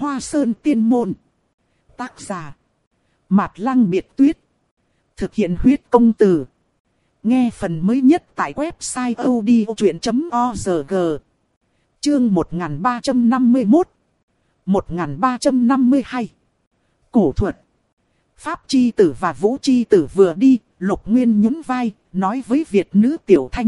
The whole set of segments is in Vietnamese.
Hoa Sơn Tiên Môn. Tác giả Mạt Lăng Biệt Tuyết. Thực hiện huyết công từ. Nghe phần mới nhất tại website odchuyện.org. Chương 1351 1352. Cổ thuật. Pháp chi tử và Vũ chi tử vừa đi, Lục Nguyên nhún vai, nói với Việt nữ Tiểu Thanh.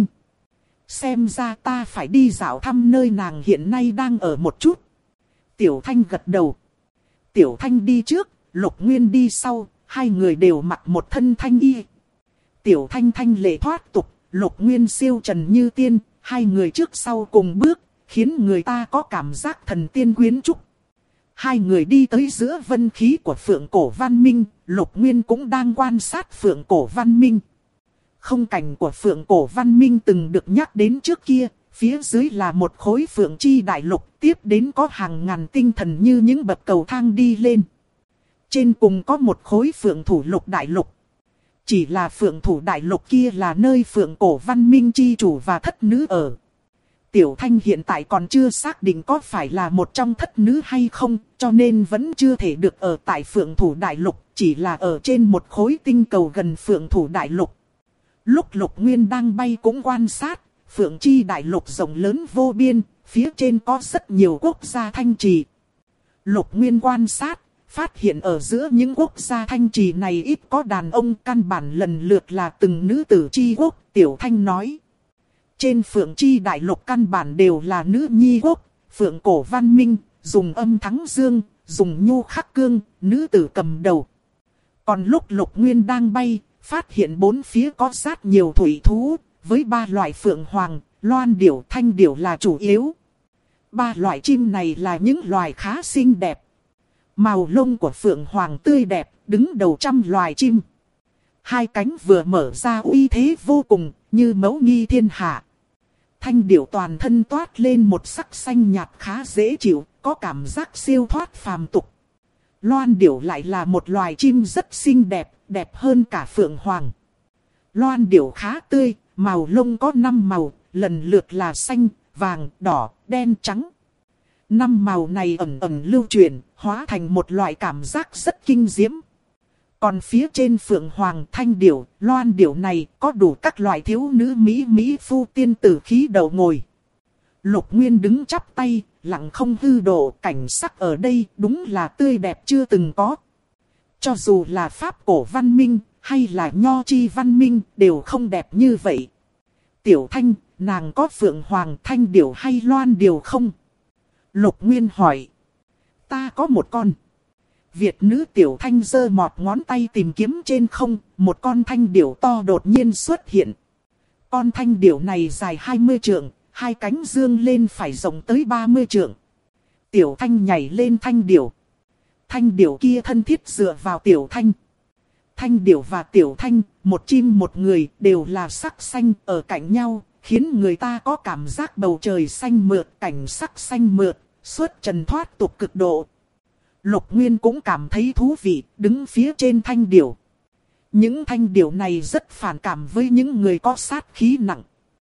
Xem ra ta phải đi dạo thăm nơi nàng hiện nay đang ở một chút. Tiểu Thanh gật đầu. Tiểu Thanh đi trước, Lục Nguyên đi sau, hai người đều mặc một thân thanh y. Tiểu Thanh thanh lệ thoát tục, Lục Nguyên siêu trần như tiên, hai người trước sau cùng bước, khiến người ta có cảm giác thần tiên quyến trúc. Hai người đi tới giữa vân khí của Phượng Cổ Văn Minh, Lục Nguyên cũng đang quan sát Phượng Cổ Văn Minh. Không cảnh của Phượng Cổ Văn Minh từng được nhắc đến trước kia, phía dưới là một khối Phượng Chi Đại Lục, tiếp đến có hàng ngàn tinh thần như những bậc cầu thang đi lên. Trên cùng có một khối Phượng Thủ Lục Đại Lục. Chỉ là Phượng Thủ Đại Lục kia là nơi Phượng Cổ Văn Minh chi chủ và thất nữ ở. Tiểu Thanh hiện tại còn chưa xác định có phải là một trong thất nữ hay không, cho nên vẫn chưa thể được ở tại Phượng Thủ Đại Lục, chỉ là ở trên một khối tinh cầu gần Phượng Thủ Đại Lục. Lúc Lục Nguyên đang bay cũng quan sát, Phượng Chi Đại Lục rộng lớn vô biên, phía trên có rất nhiều quốc gia thanh trì. Lục Nguyên quan sát, phát hiện ở giữa những quốc gia thanh trì này ít có đàn ông, căn bản lần lượt là từng nữ tử chi quốc. Tiểu Thanh nói, trên Phượng Chi Đại Lục căn bản đều là nữ nhi quốc. Phượng Cổ Văn Minh, dùng âm thắng dương, dùng nhu khắc cương, nữ tử cầm đầu. Còn lúc Lục Nguyên đang bay, phát hiện bốn phía có rất nhiều thủy thú, với ba loại phượng hoàng, loan điểu, thanh điểu là chủ yếu. Ba loại chim này là những loài khá xinh đẹp. Màu lông của phượng hoàng tươi đẹp, đứng đầu trăm loài chim. Hai cánh vừa mở ra uy thế vô cùng, như mẫu nghi thiên hạ. Thanh điểu toàn thân toát lên một sắc xanh nhạt khá dễ chịu, có cảm giác siêu thoát phàm tục. Loan điểu lại là một loài chim rất xinh đẹp, đẹp hơn cả phượng hoàng. Loan điểu khá tươi, màu lông có 5 màu, lần lượt là xanh, vàng, đỏ, đen, trắng. 5 màu này ẩn ẩn lưu chuyển, hóa thành một loại cảm giác rất kinh diễm. Còn phía trên phượng hoàng, thanh điểu, loan điểu này có đủ các loại thiếu nữ mỹ phu tiên tử khí đầu ngồi. Lục Nguyên đứng chắp tay, lặng không hư độ, cảnh sắc ở đây đúng là tươi đẹp chưa từng có. Cho dù là Pháp Cổ Văn Minh, hay là Nho Chi Văn Minh, đều không đẹp như vậy. Tiểu Thanh, nàng có phượng hoàng, thanh điểu hay loan điểu không? Lục Nguyên hỏi. Ta có một con. Việt nữ Tiểu Thanh giơ mọt ngón tay tìm kiếm trên không, một con thanh điểu to đột nhiên xuất hiện. Con thanh điểu này dài 20 trượng, hai cánh dương lên phải rộng tới 30 trượng. Tiểu Thanh nhảy lên thanh điểu. Thanh điểu kia thân thiết dựa vào Tiểu Thanh. Thanh điểu và Tiểu Thanh, một chim một người, đều là sắc xanh ở cạnh nhau, khiến người ta có cảm giác bầu trời xanh mượt, cảnh sắc xanh mượt, xuất trần thoát tục cực độ. Lục Nguyên cũng cảm thấy thú vị, đứng phía trên thanh điểu. Những thanh điểu này rất phản cảm với những người có sát khí nặng.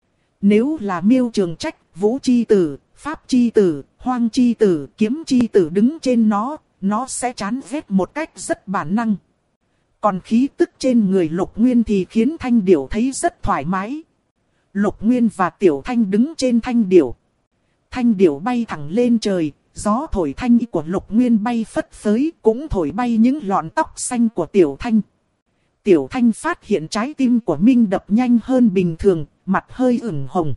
Nếu là Miêu Trường Trách, Vũ chi tử, Pháp chi tử, Hoang chi tử, Kiếm chi tử đứng trên nó sẽ chán ghét một cách rất bản năng. Còn khí tức trên người Lục Nguyên thì khiến thanh điểu thấy rất thoải mái. Lục Nguyên và Tiểu Thanh đứng trên thanh điểu. Thanh điểu bay thẳng lên trời, gió thổi thanh y của Lục Nguyên bay phất phới, cũng thổi bay những lọn tóc xanh của Tiểu Thanh. Tiểu Thanh phát hiện trái tim của Minh đập nhanh hơn bình thường, mặt hơi ửng hồng.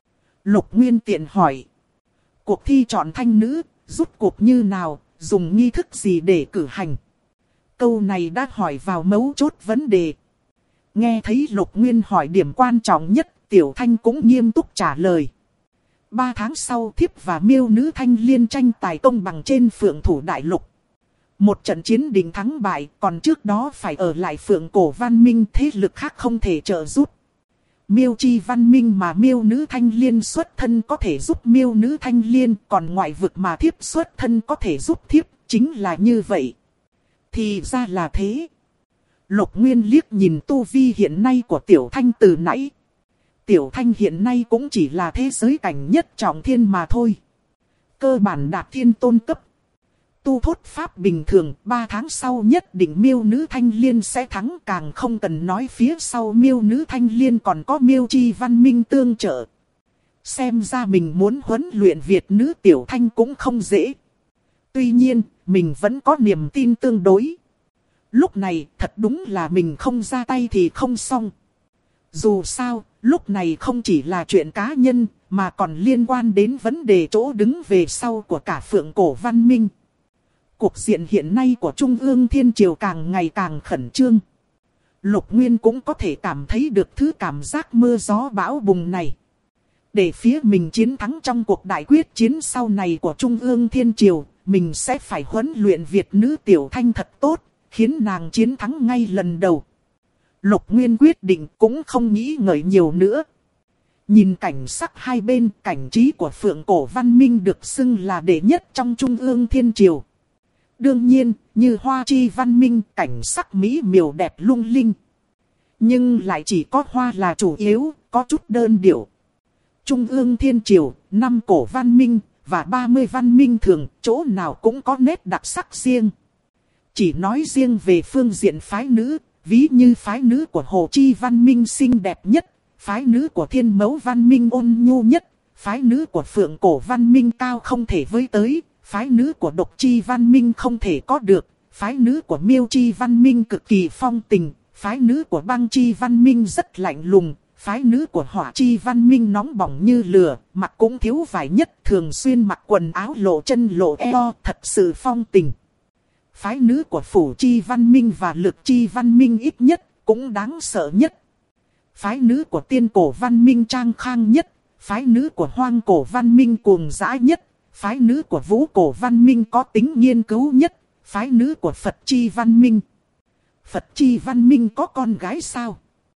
Lục Nguyên tiện hỏi. Cuộc thi chọn thanh nữ, rút cuộc như nào, dùng nghi thức gì để cử hành? Câu này đã hỏi vào mấu chốt vấn đề. Nghe thấy Lục Nguyên hỏi điểm quan trọng nhất, Tiểu Thanh cũng nghiêm túc trả lời. 3 tháng sau, thiếp và miêu nữ thanh liên tranh tài công bằng trên Phượng Thủ Đại Lục. Một trận chiến định thắng bại, còn trước đó phải ở lại Phượng Cổ Văn Minh, thế lực khác không thể trợ giúp. Miêu Chi Văn Minh mà miêu nữ thanh liên xuất thân có thể giúp miêu nữ thanh liên, còn ngoại vực mà thiếp xuất thân có thể giúp thiếp, chính là như vậy. Thì ra là thế. Lục Nguyên liếc nhìn tu vi hiện nay của Tiểu Thanh từ nãy. Tiểu Thanh hiện nay cũng chỉ là thế giới cảnh nhất trọng thiên mà thôi. Cơ bản đạt thiên tôn cấp. tu thốt pháp bình thường, 3 tháng sau nhất định miêu nữ thanh liên sẽ thắng, càng không cần nói phía sau miêu nữ thanh liên còn có miêu chi văn minh tương trợ. Xem ra mình muốn huấn luyện Việt nữ tiểu thanh cũng không dễ. Tuy nhiên, mình vẫn có niềm tin tương đối. Lúc này, thật đúng là mình không ra tay thì không xong. Dù sao, lúc này không chỉ là chuyện cá nhân, mà còn liên quan đến vấn đề chỗ đứng về sau của cả Phượng Cổ Văn Minh. Cuộc diện hiện nay của Trung ương Thiên Triều càng ngày càng khẩn trương. Lục Nguyên cũng có thể cảm thấy được thứ cảm giác mưa gió bão bùng này. Để phía mình chiến thắng trong cuộc đại quyết chiến sau này của Trung ương Thiên Triều, mình sẽ phải huấn luyện Việt nữ tiểu thanh thật tốt, khiến nàng chiến thắng ngay lần đầu. Lục Nguyên quyết định cũng không nghĩ ngợi nhiều nữa. Nhìn cảnh sắc hai bên, cảnh trí của Phượng Cổ Văn Minh được xưng là đệ nhất trong Trung ương Thiên Triều. Đương nhiên, như Hoa Chi Văn Minh, cảnh sắc mỹ miều đẹp lung linh. Nhưng lại chỉ có hoa là chủ yếu, có chút đơn điệu. Trung ương Thiên Triều, 5 cổ văn minh, và 30 văn minh thường, chỗ nào cũng có nét đặc sắc riêng. Chỉ nói riêng về phương diện phái nữ, ví như phái nữ của Hồ Chi Văn Minh xinh đẹp nhất, phái nữ của Thiên Mẫu Văn Minh ôn nhu nhất, phái nữ của Phượng Cổ Văn Minh cao không thể với tới, phái nữ của Độc Chi Văn Minh không thể có được, phái nữ của Miêu Chi Văn Minh cực kỳ phong tình, phái nữ của Băng Chi Văn Minh rất lạnh lùng, phái nữ của Hỏa Chi Văn Minh nóng bỏng như lửa, mặc cũng thiếu vải nhất, thường xuyên mặc quần áo lộ chân lộ eo, thật sự phong tình. Phái nữ của Phủ Chi Văn Minh và Lực Chi Văn Minh ít nhất, cũng đáng sợ nhất. Phái nữ của Tiên Cổ Văn Minh trang khang nhất, phái nữ của Hoang Cổ Văn Minh cuồng dã nhất, phái nữ của Vũ Cổ Văn Minh có tính nghiên cứu nhất, phái nữ của Phật Chi Văn Minh. Phật Chi Văn Minh có con gái sao?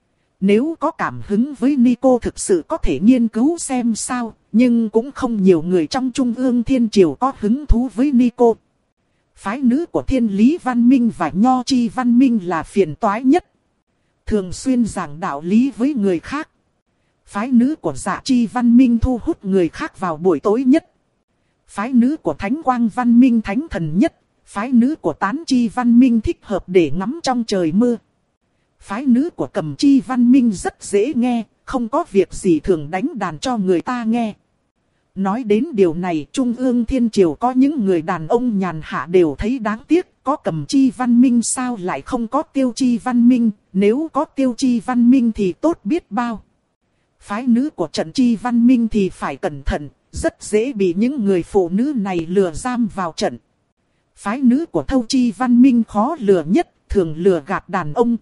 Nếu có cảm hứng với Nico thực sự có thể nghiên cứu xem sao, nhưng cũng không nhiều người trong Trung ương Thiên Triều có hứng thú với Nico. Phái nữ của Thiên Lý Văn Minh và Nho Chi Văn Minh là phiền toái nhất. Thường xuyên giảng đạo lý với người khác. Phái nữ của Dạ Chi Văn Minh thu hút người khác vào buổi tối nhất. Phái nữ của Thánh Quang Văn Minh thánh thần nhất. Phái nữ của Tán Chi Văn Minh thích hợp để ngắm trong trời mưa. Phái nữ của Cầm Chi Văn Minh rất dễ nghe, không có việc gì thường đánh đàn cho người ta nghe. Nói đến điều này, Trung ương Thiên Triều có những người đàn ông nhàn hạ đều thấy đáng tiếc, có Cầm Chi Văn Minh sao lại không có Tiêu Chi Văn Minh, nếu có Tiêu Chi Văn Minh thì tốt biết bao. Phái nữ của Trận Chi Văn Minh thì phải cẩn thận, rất dễ bị những người phụ nữ này lừa giam vào trận. Phái nữ của Thâu Chi Văn Minh khó lừa nhất, thường lừa gạt đàn ông.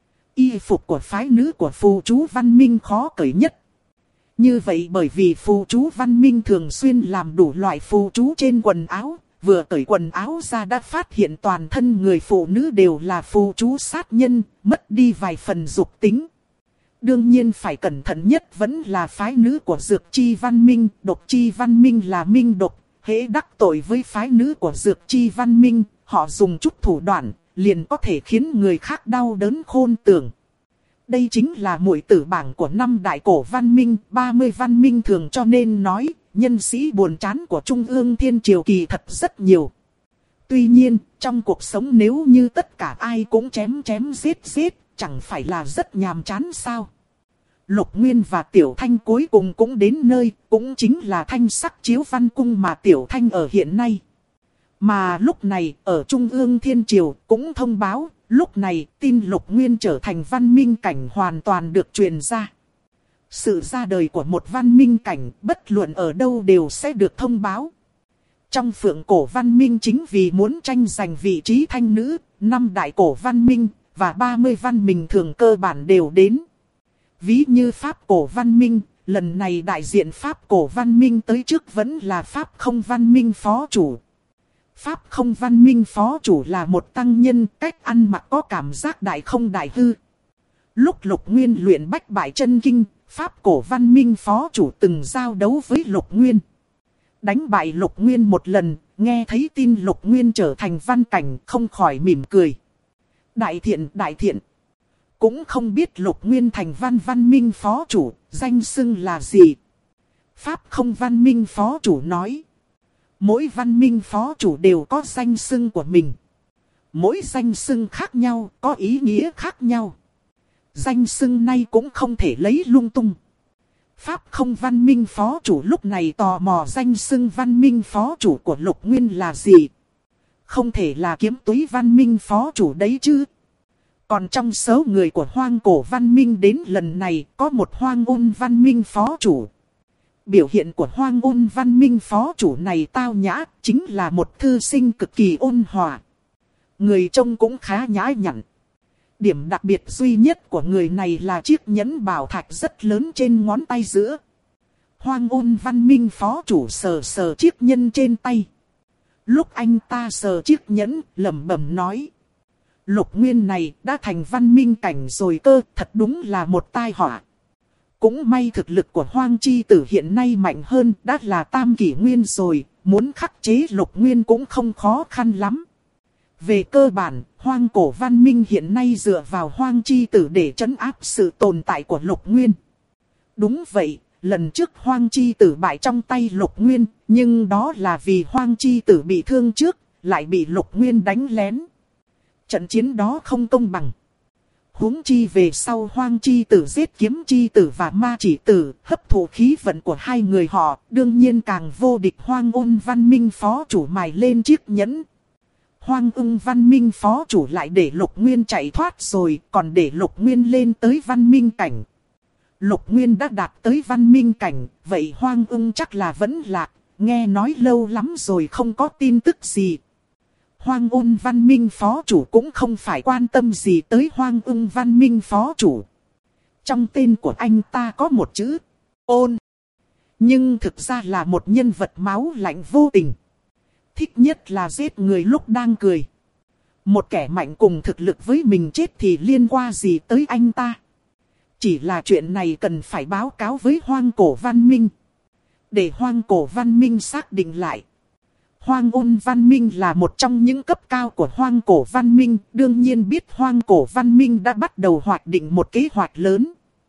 Y phục của phái nữ của Phù Chú Văn Minh khó cởi nhất. Như vậy bởi vì Phù Chú Văn Minh thường xuyên làm đủ loại phù chú trên quần áo, vừa cởi quần áo ra đã phát hiện toàn thân người phụ nữ đều là phù chú sát nhân, mất đi vài phần dục tính. Đương nhiên phải cẩn thận nhất vẫn là phái nữ của Dược Chi Văn Minh, Độc Chi Văn Minh là minh độc, hễ đắc tội với phái nữ của Dược Chi Văn Minh, họ dùng chút thủ đoạn, liền có thể khiến người khác đau đớn khôn tưởng. Đây chính là muội tử bảng của 5 đại cổ văn minh, 30 văn minh thường, cho nên nói, nhân sĩ buồn chán của Trung ương Thiên Triều kỳ thật rất nhiều. Tuy nhiên, trong cuộc sống nếu như tất cả ai cũng chém giết, chẳng phải là rất nhàm chán sao? Lục Nguyên và Tiểu Thanh cuối cùng cũng đến nơi, cũng chính là Thanh Sắc Chiếu Văn Cung mà Tiểu Thanh ở hiện nay. Mà lúc này, ở Trung ương Thiên Triều cũng thông báo, lúc này tin Lục Nguyên trở thành văn minh cảnh hoàn toàn được truyền ra. Sự ra đời của một văn minh cảnh bất luận ở đâu đều sẽ được thông báo. Trong Phượng Cổ Văn Minh chính vì muốn tranh giành vị trí thanh nữ, 5 đại cổ văn minh và 30 văn minh thường cơ bản đều đến. Ví như Pháp Cổ Văn Minh, lần này đại diện Pháp Cổ Văn Minh tới trước vẫn là Pháp Không Văn Minh phó chủ. Pháp Không Văn Minh phó chủ là một tăng nhân, cách ăn mặc có cảm giác đại không đại hư. Lúc Lục Nguyên luyện Bách Bại Chân Kinh, Pháp Cổ Văn Minh phó chủ từng giao đấu với Lục Nguyên. Đánh bại Lục Nguyên một lần, nghe thấy tin Lục Nguyên trở thành văn cảnh không khỏi mỉm cười. Đại thiện. Cũng không biết Lục Nguyên thành văn minh phó chủ, danh xưng là gì. Pháp Không Văn Minh phó chủ nói. Mỗi văn minh phó chủ đều có danh xưng của mình. Mỗi danh xưng khác nhau, có ý nghĩa khác nhau. Danh xưng này cũng không thể lấy lung tung. Pháp không văn minh phó chủ lúc này tò mò danh xưng văn minh phó chủ của Lục Nguyên là gì. Không thể là Kiếm Túy văn minh phó chủ đấy chứ. Còn trong số người của Hoang Cổ văn minh đến lần này có một Hoang Ôn văn minh phó chủ. Biểu hiện của Hoang Ôn văn minh phó chủ này tao nhã, chính là một thư sinh cực kỳ ôn hòa. Người trông cũng khá nhã nhặn. Điểm đặc biệt duy nhất của người này là chiếc nhẫn bảo thạch rất lớn trên ngón tay giữa. Hoang Ôn văn minh phó chủ sờ sờ chiếc nhẫn trên tay. Lúc anh ta sờ chiếc nhẫn, lẩm bẩm nói. Lục Nguyên này đã thành văn minh cảnh rồi cơ, thật đúng là một tai họa. Cũng may thực lực của Hoang Chi Tử hiện nay mạnh hơn, đã là tam kỷ nguyên rồi, muốn khắc chế Lục Nguyên cũng không khó khăn lắm. Về cơ bản, Hoang Cổ văn minh hiện nay dựa vào Hoang Chi Tử để trấn áp sự tồn tại của Lục Nguyên. Đúng vậy, lần trước Hoang Chi Tử bại trong tay Lục Nguyên, nhưng đó là vì Hoang Chi Tử bị thương trước, lại bị Lục Nguyên đánh lén. Trận chiến đó không công bằng. Huống chi về sau Hoang Chi Tử giết Kiếm Chi Tử và Ma Chỉ Tử, hấp thụ khí vận của hai người họ, đương nhiên càng vô địch. Hoang Ôn văn minh phó chủ mài lên chiếc nhẫn. Hoang Ung văn minh phó chủ lại để Lục Nguyên chạy thoát rồi, còn để Lục Nguyên lên tới văn minh cảnh. Lục Nguyên đã đạt tới văn minh cảnh, vậy Hoang Ung chắc là vẫn lạc, nghe nói lâu lắm rồi không có tin tức gì. Hoang Ôn văn minh phó chủ cũng không phải quan tâm gì tới Hoang Ung văn minh phó chủ. Trong tên của anh ta có một chữ ôn, nhưng thực ra là một nhân vật máu lạnh vô tình. Thích nhất là giết người lúc đang cười. Một kẻ mạnh cùng thực lực với mình chết thì liên quan gì tới anh ta. Chỉ là chuyện này cần phải báo cáo với Hoang Cổ văn minh, để Hoang Cổ văn minh xác định lại. Hoang Ôn văn minh là một trong những cấp cao của Hoang Cổ văn minh, đương nhiên biết Hoang Cổ văn minh đã bắt đầu hoạch định một kế hoạch lớn.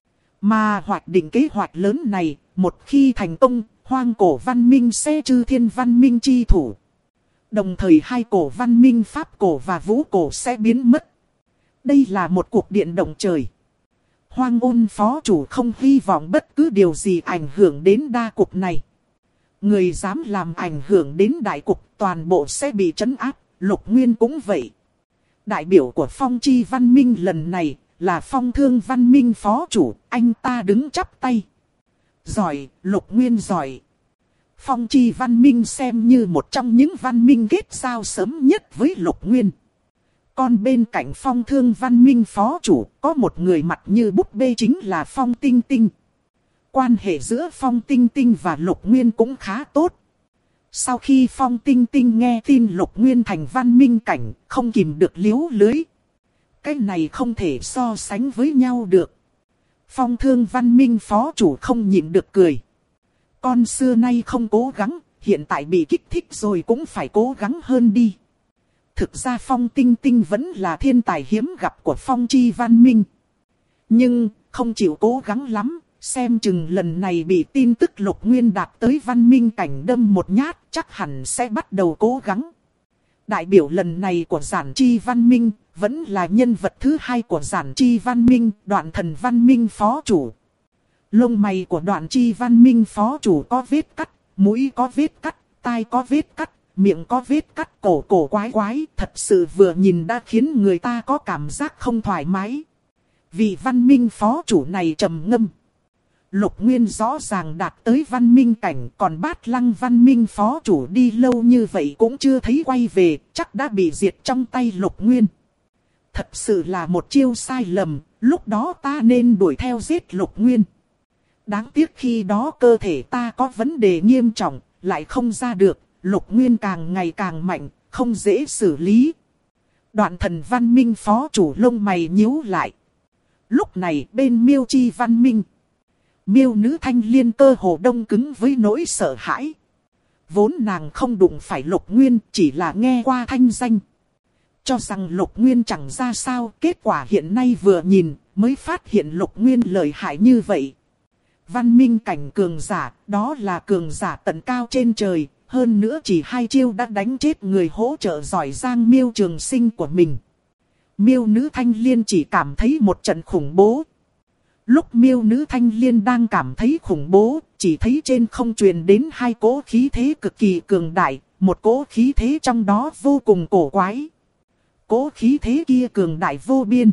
Mà hoạch định kế hoạch lớn này, một khi thành công, Hoang Cổ văn minh sẽ Chư Thiên văn minh chi thủ. Đồng thời hai cổ văn minh Pháp cổ và Vũ cổ sẽ biến mất. Đây là một cuộc điện động trời. Hoang Ôn phó chủ không hy vọng bất cứ điều gì ảnh hưởng đến đa cục này. Người dám làm ảnh hưởng đến đại cục toàn bộ sẽ bị trấn áp, Lục Nguyên cũng vậy. Đại biểu của Phong Chi văn minh lần này là Phong Thương văn minh phó chủ, anh ta đứng chắp tay. Giỏi, Lục Nguyên giỏi. Phong Chi văn minh xem như một trong những văn minh kết giao sớm nhất với Lục Nguyên. Còn bên cạnh Phong Thương văn minh phó chủ có một người mặt như búp bê chính là Phong Tinh Tinh. Quan hệ giữa Phong Tinh Tinh và Lục Nguyên cũng khá tốt. Sau khi Phong Tinh Tinh nghe tin Lục Nguyên thành văn minh cảnh, không kìm được liếu lưới. Cái này không thể so sánh với nhau được. Phong Thương văn minh phó chủ không nhịn được cười. Con xưa nay không cố gắng, hiện tại bị kích thích rồi cũng phải cố gắng hơn đi. Thực ra Phong Tinh Tinh vẫn là thiên tài hiếm gặp của Phong Chi văn minh. Nhưng, không chịu cố gắng lắm, xem chừng lần này bị tin tức Lục Nguyên đạt tới văn minh cảnh đâm một nhát, chắc hẳn sẽ bắt đầu cố gắng. Đại biểu lần này của Giản Chi văn minh, vẫn là nhân vật thứ hai của Giản Chi văn minh, Đoạn Thần văn minh phó chủ. Lông mày của Đoạn Chi văn minh phó chủ có vết cắt, mũi có vết cắt, tai có vết cắt, miệng có vết cắt, cổ quái quái, thật sự vừa nhìn đã khiến người ta có cảm giác không thoải mái. Vị văn minh phó chủ này trầm ngâm. Lục Nguyên rõ ràng đạt tới văn minh cảnh, còn Bát Lăng văn minh phó chủ đi lâu như vậy cũng chưa thấy quay về, chắc đã bị diệt trong tay Lục Nguyên. Thật sự là một chiêu sai lầm, lúc đó ta nên đuổi theo giết Lục Nguyên. Đáng tiếc khi đó cơ thể ta có vấn đề nghiêm trọng, lại không ra được, Lục Nguyên càng ngày càng mạnh, không dễ xử lý. Đoạn Thần văn minh phó chủ lông mày nhíu lại. Lúc này bên Miêu Chi văn minh, Miêu nữ thanh liên cơ hồ đông cứng với nỗi sợ hãi. Vốn nàng không đụng phải Lục Nguyên, chỉ là nghe qua thanh danh. Cho rằng Lục Nguyên chẳng ra sao, kết quả hiện nay vừa nhìn, mới phát hiện Lục Nguyên lợi hại như vậy. Văn minh cảnh cường giả, đó là cường giả tận cao trên trời, hơn nữa chỉ 2 chiêu đã đánh chết người hỗ trợ giỏi giang Miêu Trường Sinh của mình. Miêu nữ thanh liên chỉ cảm thấy một trận khủng bố. Lúc miêu nữ thanh liên đang cảm thấy khủng bố, chỉ thấy trên không truyền đến 2 cỗ khí thế cực kỳ cường đại, một cỗ khí thế trong đó vô cùng cổ quái. Cỗ khí thế kia cường đại vô biên.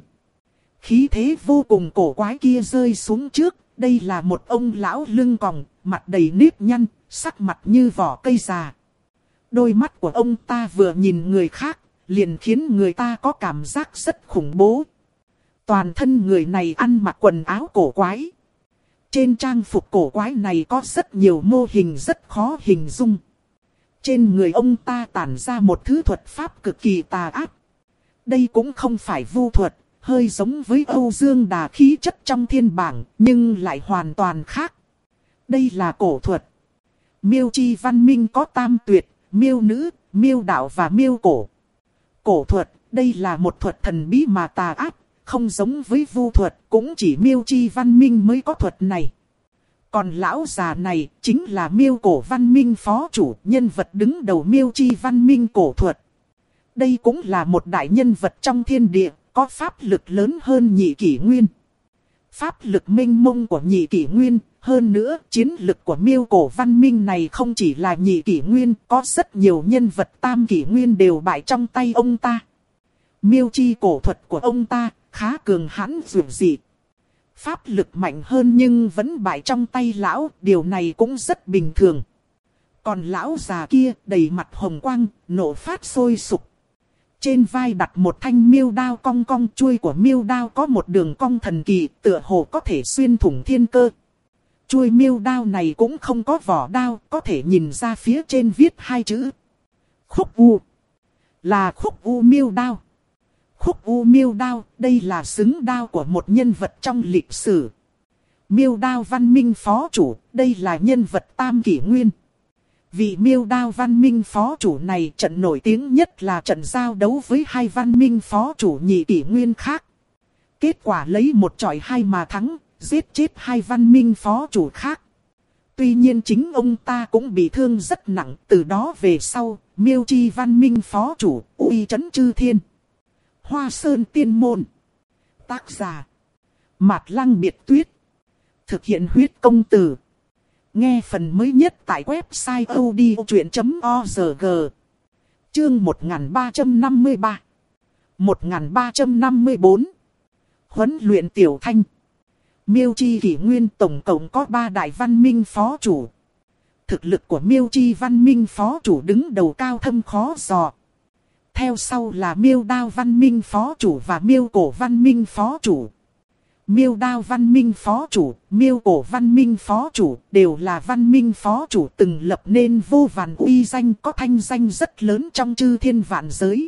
Khí thế vô cùng cổ quái kia rơi xuống trước, đây là một ông lão lưng còng, mặt đầy nếp nhăn, sắc mặt như vỏ cây già. Đôi mắt của ông ta vừa nhìn người khác, liền khiến người ta có cảm giác rất khủng bố. Toàn thân người này ăn mặc quần áo cổ quái. Trên trang phục cổ quái này có rất nhiều mô hình rất khó hình dung. Trên người ông ta tản ra một thứ thuật pháp cực kỳ tà ác. Đây cũng không phải vu thuật, hơi giống với Âu Dương Đà khí chất trong thiên bảng, nhưng lại hoàn toàn khác. Đây là cổ thuật. Miêu chi văn minh có tam tuyệt, miêu nữ, miêu đạo và miêu cổ. Cổ thuật, đây là một thuật thần bí mà tà ác, không giống với vu thuật, cũng chỉ miêu chi văn minh mới có thuật này. Còn lão già này chính là miêu cổ văn minh phó chủ, nhân vật đứng đầu miêu chi văn minh cổ thuật. Đây cũng là một đại nhân vật trong thiên địa, có pháp lực lớn hơn Nhị Kỷ Nguyên. Pháp lực mênh mông của Nhị Kỷ Nguyên, hơn nữa chiến lực của miêu cổ văn minh này không chỉ là Nhị Kỷ Nguyên, có rất nhiều nhân vật Tam Kỷ Nguyên đều bại trong tay ông ta. Miêu chi cổ thuật của ông ta khá cường hãn dường dị. Pháp lực mạnh hơn nhưng vẫn bại trong tay lão, điều này cũng rất bình thường. Còn lão già kia đầy mặt hồng quang, nổ phát sôi sục. Trên vai đặt một thanh miêu đao cong cong, chuôi của miêu đao có một đường cong thần kỳ, tựa hồ có thể xuyên thủng thiên cơ. Chuôi miêu đao này cũng không có vỏ đao, có thể nhìn ra phía trên viết 2 chữ. Khúc U. Là khúc U miêu đao. Khúc U miêu đao, đây là xứng đao của một nhân vật trong lịch sử. Miêu đao văn minh phó chủ, đây là nhân vật Tam Kỷ Nguyên. Vị miêu đao văn minh phó chủ này trận nổi tiếng nhất là trận giao đấu với 2 văn minh phó chủ Nhị Kỷ Nguyên khác. Kết quả lấy 1 chọi 2 mà thắng, giết chết 2 văn minh phó chủ khác. Tuy nhiên chính ông ta cũng bị thương rất nặng, từ đó về sau, miêu chi văn minh phó chủ, uy chấn chư thiên. Hoa Sơn Tiên Môn. Tác giả Mạt Lăng Biệt Tuyết. Thực hiện huyết công từ. Nghe phần mới nhất tại website odchuyện.org. Chương 1353 1354 Huấn luyện Tiểu Thanh. Miêu chi kỷ nguyên tổng cộng có 3 đại văn minh phó chủ. Thực lực của miêu chi văn minh phó chủ đứng đầu cao thâm khó dò. Theo sau là miêu đao văn minh phó chủ và miêu cổ văn minh phó chủ. Miêu đao văn minh phó chủ, miêu cổ văn minh phó chủ đều là văn minh phó chủ từng lập nên vô vàn uy danh, có thanh danh rất lớn trong chư thiên vạn giới.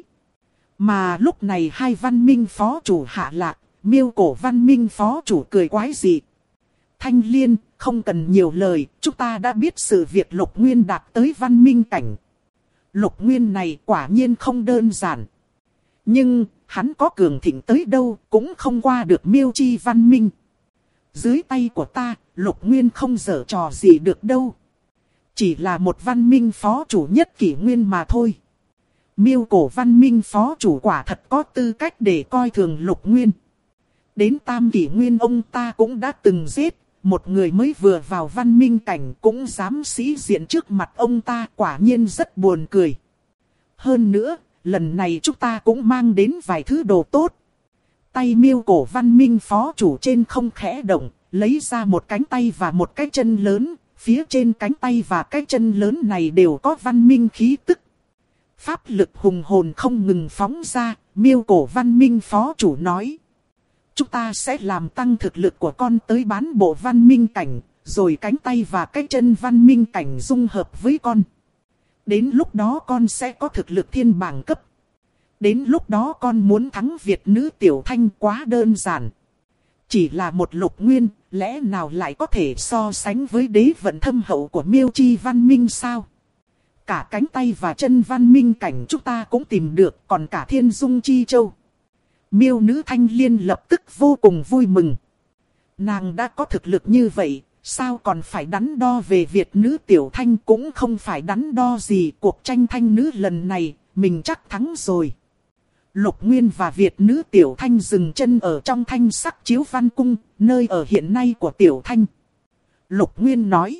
Mà lúc này 2 văn minh phó chủ hạ lạc, miêu cổ văn minh phó chủ cười quái dị. Thanh Liên, không cần nhiều lời, chúng ta đã biết sự việc Lục Nguyên đạt tới văn minh cảnh. Lục Nguyên này quả nhiên không đơn giản. Nhưng, hắn có cường thịnh tới đâu cũng không qua được miêu chi văn minh. Dưới tay của ta, Lục Nguyên không giở trò gì được đâu. Chỉ là một văn minh phó chủ nhất kỷ nguyên mà thôi. Miêu cổ văn minh phó chủ quả thật có tư cách để coi thường Lục Nguyên. Đến Tam Kỷ Nguyên ông ta cũng đã từng giết. Một người mới vừa vào văn minh cảnh cũng dám sĩ diện trước mặt ông ta, quả nhiên rất buồn cười. Hơn nữa, lần này chúng ta cũng mang đến vài thứ đồ tốt. Tay miêu cổ văn minh phó chủ trên không khẽ động, lấy ra một cánh tay và một cái chân lớn. Phía trên cánh tay và cái chân lớn này đều có văn minh khí tức. Pháp lực hùng hồn không ngừng phóng ra, miêu cổ văn minh phó chủ nói. Chúng ta sẽ làm tăng thực lực của con tới bán bộ văn minh cảnh, rồi cánh tay và cái chân văn minh cảnh dung hợp với con. Đến lúc đó con sẽ có thực lực thiên bảng cấp. Đến lúc đó con muốn thắng Việt nữ Tiểu Thanh quá đơn giản. Chỉ là một Lục Nguyên, lẽ nào lại có thể so sánh với đế vận thâm hậu của miêu chi văn minh sao? Cả cánh tay và chân văn minh cảnh chúng ta cũng tìm được, còn cả Thiên Dung Chi Châu. Miêu nữ Thanh Liên lập tức vô cùng vui mừng. Nàng đã có thực lực như vậy, Sao còn phải đắn đo về Việt nữ Tiểu Thanh, cũng không phải đắn đo gì, cuộc tranh thanh nữ lần này, mình chắc thắng rồi. Lục Nguyên và Việt nữ Tiểu Thanh dừng chân ở trong Thanh Sắc Chiếu Văn Cung, nơi ở hiện nay của Tiểu Thanh. Lục Nguyên nói,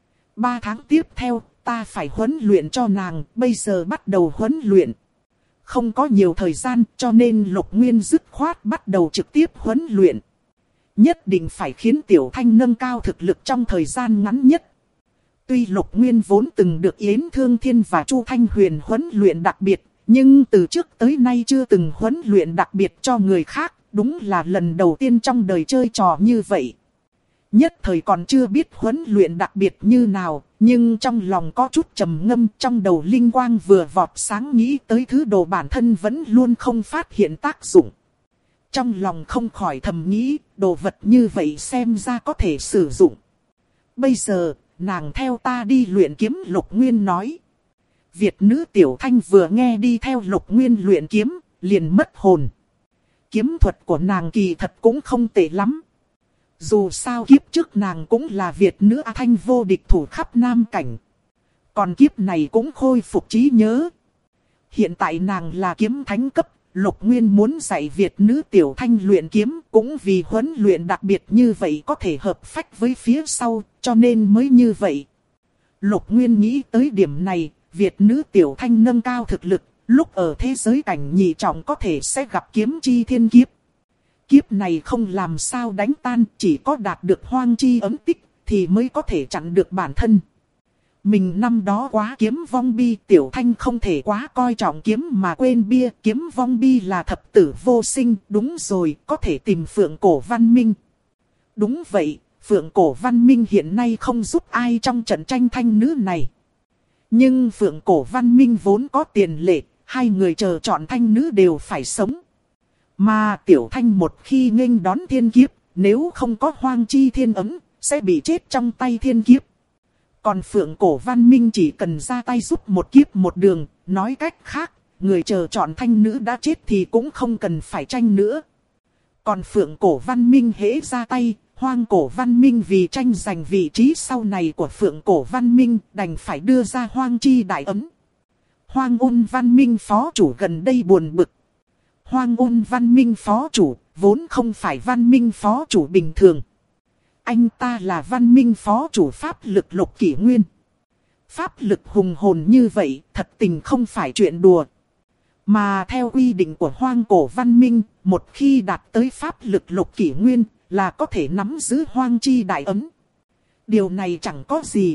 3 tháng tiếp theo, ta phải huấn luyện cho nàng, bây giờ bắt đầu huấn luyện. Không có nhiều thời gian, cho nên Lục Nguyên dứt khoát bắt đầu trực tiếp huấn luyện. Nhất định phải khiến Tiểu Thanh nâng cao thực lực trong thời gian ngắn nhất. Tuy Lục Nguyên vốn từng được Yến Thương Thiên và Chu Thanh Huyền huấn luyện đặc biệt, nhưng từ trước tới nay chưa từng huấn luyện đặc biệt cho người khác, đúng là lần đầu tiên trong đời chơi trò như vậy. Nhất thời còn chưa biết huấn luyện đặc biệt như nào, nhưng trong lòng có chút trầm ngâm, trong đầu linh quang vừa vọt sáng nghĩ tới thứ đồ bản thân vẫn luôn không phát hiện tác dụng. Trong lòng không khỏi thầm nghĩ, đồ vật như vậy xem ra có thể sử dụng. Bây giờ, nàng theo ta đi luyện kiếm, Lục Nguyên nói. Việt nữ Tiểu Thanh vừa nghe đi theo Lục Nguyên luyện kiếm, liền mất hồn. Kiếm thuật của nàng kỳ thật cũng không tệ lắm. Dù sao kiếp trước nàng cũng là Việt nữ A Thanh vô địch thủ khắp Nam Cảnh. Còn kiếp này cũng khôi phục trí nhớ. Hiện tại nàng là kiếm thánh cấp, Lục Nguyên muốn dạy Việt nữ Tiểu Thanh luyện kiếm, cũng vì huấn luyện đặc biệt như vậy có thể hợp phách với phía sau, cho nên mới như vậy. Lục Nguyên nghĩ tới điểm này, Việt nữ Tiểu Thanh nâng cao thực lực, lúc ở thế giới cảnh nhị trọng có thể sẽ gặp kiếm chi thiên kiếp. Kiếp này không làm sao đánh tan, chỉ có đạt được hoang chi ấm tích thì mới có thể chặn được bản thân. Mình năm đó quá kiếm vong bi, Tiểu Thanh không thể quá coi trọng kiếm mà quên bia. Kiếm vong bi là thập tử vô sinh, đúng rồi, có thể tìm Phượng Cổ Văn Minh. Đúng vậy, Phượng Cổ Văn Minh hiện nay không giúp ai trong trận tranh thanh nữ này. Nhưng Phượng Cổ Văn Minh vốn có tiền lệ, hai người chờ chọn thanh nữ đều phải sống. Mà Tiểu Thanh một khi nghênh đón thiên kiếp, nếu không có hoang chi thiên ấm, sẽ bị chết trong tay thiên kiếp. Còn Phượng Cổ Văn Minh chỉ cần ra tay giúp một kiếp một đường, nói cách khác, người chờ chọn thanh nữ đã chết thì cũng không cần phải tranh nữa. Còn Phượng Cổ Văn Minh hễ ra tay, Hoang Cổ Văn Minh vì tranh giành vị trí sau này của Phượng Cổ Văn Minh đành phải đưa ra Hoang Chi Đại Ấm. Hoang Ôn Văn Minh phó chủ gần đây buồn bực. Hoang Ôn Văn Minh phó chủ vốn không phải Văn Minh phó chủ bình thường. Anh ta là Văn Minh phó chủ pháp lực Lục Kỷ Nguyên. Pháp lực hùng hồn như vậy thật tình không phải chuyện đùa. Mà theo quy định của Hoang Cổ Văn Minh, một khi đạt tới pháp lực Lục Kỷ Nguyên là có thể nắm giữ Hoang Chi Đại Ấm. Điều này chẳng có gì.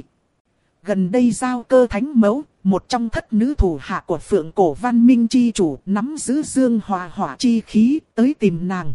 Gần đây Giao Cơ Thánh Mẫu, một trong thất nữ thủ hạ của Phượng Cổ Văn Minh chi chủ, nắm giữ Dương Hòa Hỏa chi khí, tới tìm nàng.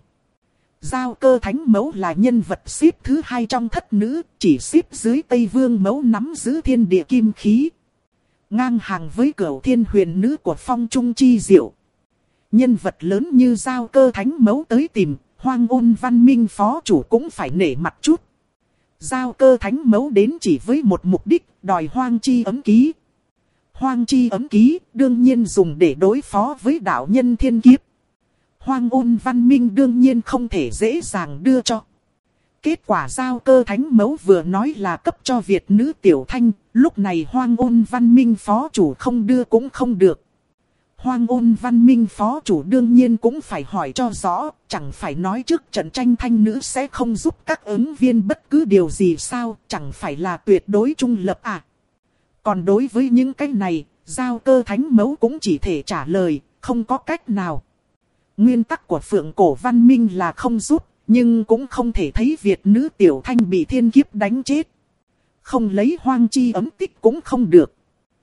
Giao Cơ Thánh Mẫu là nhân vật xếp thứ 2 trong thất nữ, chỉ xếp dưới Tây Vương Mẫu nắm giữ thiên địa kim khí. Ngang hàng với Cửu Thiên Huyền Nữ của Phong Trung Chi Diệu. Nhân vật lớn như Giao Cơ Thánh Mẫu tới tìm, Hoang Ôn Văn Minh phó chủ cũng phải nể mặt chút. Giao Cơ Thánh Mẫu đến chỉ với một mục đích, đòi Hoang Chi ấm ký. Hoang Chi ấm ký đương nhiên dùng để đối phó với đạo nhân thiên kiếp. Hoang Ôn Văn Minh đương nhiên không thể dễ dàng đưa cho. Kết quả Giao Cơ Thánh Mẫu vừa nói là cấp cho Việt nữ Tiểu Thanh, lúc này Hoang Ôn Văn Minh phó chủ không đưa cũng không được. Hoang Ôn Văn Minh phó chủ đương nhiên cũng phải hỏi cho rõ, chẳng phải nói trước trận tranh thanh nữ sẽ không giúp các ứng viên bất cứ điều gì sao, chẳng phải là tuyệt đối trung lập à. Còn đối với những cái này, Giao Cơ Thánh Mẫu cũng chỉ thể trả lời, không có cách nào. Nguyên tắc của Phượng Cổ Văn Minh là không giúp, nhưng cũng không thể thấy Việt nữ Tiểu Thanh bị thiên kiếp đánh chết. Không lấy Hoang Chi ấm tích cũng không được.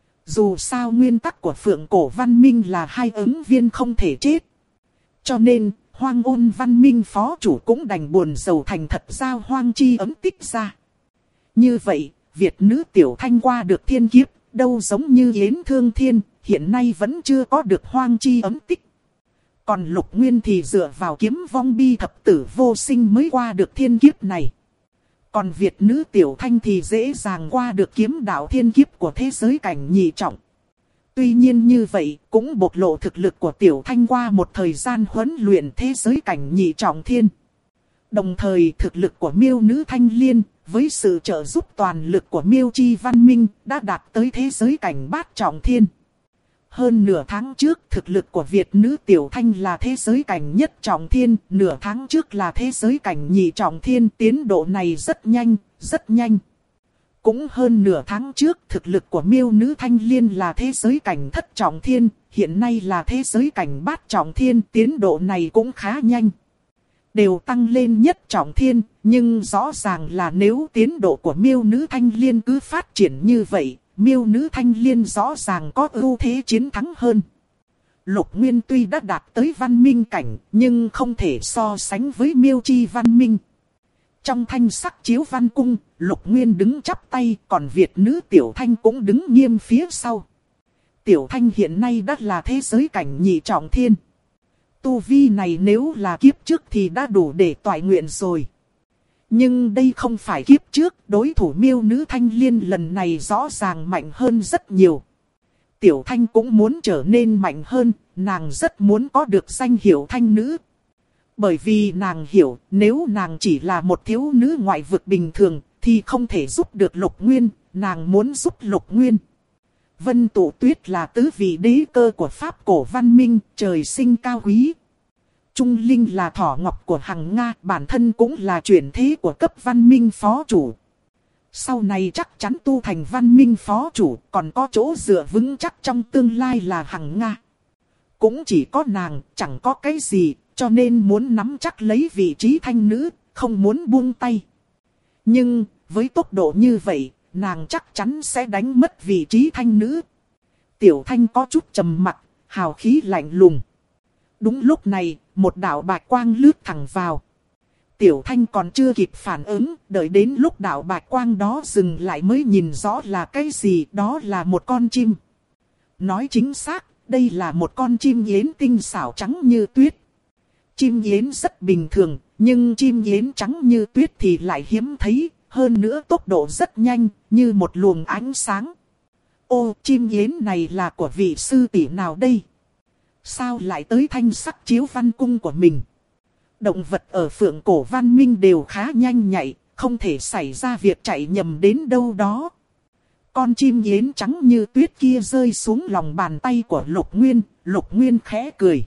Dù sao nguyên tắc của Phượng Cổ Văn Minh là hai ứng viên không thể chết. Cho nên, Hoang Ôn Văn Minh phó chủ cũng đành buồn rầu thành thật giao Hoang Chi ấm tích ra. Như vậy, Việt nữ Tiểu Thanh qua được thiên kiếp, đâu giống như Yến Thương Thiên, hiện nay vẫn chưa có được Hoang Chi ấm tích. Còn Lục Nguyên thì dựa vào kiếm vong bi thập tử vô sinh mới qua được thiên kiếp này. Còn Việt nữ Tiểu Thanh thì dễ dàng qua được kiếm đạo thiên kiếp của thế giới cảnh nhị trọng. Tuy nhiên như vậy cũng bộc lộ thực lực của Tiểu Thanh qua một thời gian huấn luyện thế giới cảnh nhị trọng thiên. Đồng thời thực lực của miêu nữ Thanh Liên, với sự trợ giúp toàn lực của Miêu Chi Văn Minh, đã đạt tới thế giới cảnh bát trọng thiên. Hơn nửa tháng trước, thực lực của Việt nữ Tiểu Thanh là thế giới cảnh nhất trọng thiên, nửa tháng trước là thế giới cảnh nhị trọng thiên, tiến độ này rất nhanh, rất nhanh. Cũng hơn nửa tháng trước, thực lực của Miêu nữ Thanh Liên là thế giới cảnh thất trọng thiên, hiện nay là thế giới cảnh bát trọng thiên, tiến độ này cũng khá nhanh. Đều tăng lên nhất trọng thiên, nhưng rõ ràng là nếu tiến độ của Miêu nữ Thanh Liên cứ phát triển như vậy, Miêu nữ Thanh Liên rõ ràng có ưu thế chiến thắng hơn. Lục Nguyên tuy đã đạt tới văn minh cảnh, nhưng không thể so sánh với Miêu Chi Văn Minh. Trong thanh sắc chiếu văn cung, Lục Nguyên đứng chắp tay, còn Việt nữ Tiểu Thanh cũng đứng nghiêm phía sau. Tiểu Thanh hiện nay đã là thế giới cảnh nhị trọng thiên. Tu vi này nếu là kiếp trước thì đã đủ để toại nguyện rồi. Nhưng đây không phải kiếp trước, đối thủ Miêu nữ Thanh Liên lần này rõ ràng mạnh hơn rất nhiều. Tiểu Thanh cũng muốn trở nên mạnh hơn, nàng rất muốn có được danh hiệu Thanh nữ. Bởi vì nàng hiểu, nếu nàng chỉ là một thiếu nữ ngoại vực bình thường, thì không thể giúp được Lục Nguyên, nàng muốn giúp Lục Nguyên. Vân Tụ Tuyết là tứ vị đế cơ của Pháp cổ văn minh, trời sinh cao quý. Trung Linh là thỏ ngọc của Hằng Nga, bản thân cũng là chuyển thế của cấp văn minh phó chủ. Sau này chắc chắn tu thành văn minh phó chủ, còn có chỗ dựa vững chắc trong tương lai là Hằng Nga. Cũng chỉ có nàng, chẳng có cái gì, cho nên muốn nắm chắc lấy vị trí thanh nữ, không muốn buông tay. Nhưng, với tốc độ như vậy, nàng chắc chắn sẽ đánh mất vị trí thanh nữ. Tiểu Thanh có chút trầm mặc, hào khí lạnh lùng. Đúng lúc này, một đạo bạch quang lướt thẳng vào. Tiểu Thanh còn chưa kịp phản ứng, đợi đến lúc đạo bạch quang đó dừng lại mới nhìn rõ là cái gì, đó là một con chim. Nói chính xác, đây là một con chim yến tinh xảo trắng như tuyết. Chim yến rất bình thường, nhưng chim yến trắng như tuyết thì lại hiếm thấy, hơn nữa tốc độ rất nhanh, như một luồng ánh sáng. Ô, chim yến này là của vị sư tỷ nào đây? Sao lại tới thanh sắc chiếu văn cung của mình? Động vật ở Phượng cổ văn minh đều khá nhanh nhạy, không thể xảy ra việc chạy nhầm đến đâu đó. Con chim yến trắng như tuyết kia rơi xuống lòng bàn tay của Lục Nguyên khẽ cười.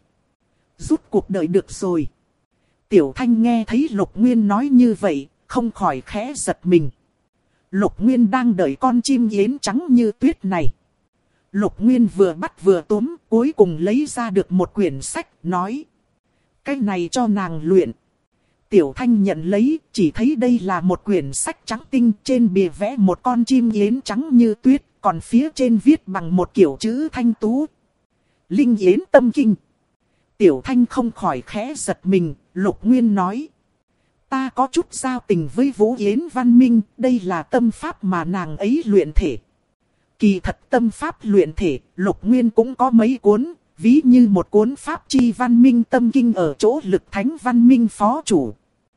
Rút cuộc đợi được rồi. Tiểu Thanh nghe thấy Lục Nguyên nói như vậy, không khỏi khẽ giật mình. Lục Nguyên đang đợi con chim yến trắng như tuyết này. Lục Nguyên vừa bắt vừa túm, cuối cùng lấy ra được một quyển sách, nói. Cái này cho nàng luyện. Tiểu Thanh nhận lấy, chỉ thấy đây là một quyển sách trắng tinh, trên bìa vẽ một con chim yến trắng như tuyết, còn phía trên viết bằng một kiểu chữ thanh tú. Linh Yến Tâm Kinh. Tiểu Thanh không khỏi khẽ giật mình, Lục Nguyên nói. Ta có chút giao tình với Vũ Yến Văn Minh, đây là tâm pháp mà nàng ấy luyện thể. Kỳ thật tâm pháp luyện thể, Lục Nguyên cũng có mấy cuốn, ví như một cuốn Pháp Chi Văn Minh Tâm Kinh ở chỗ Lực Thánh Văn Minh phó chủ.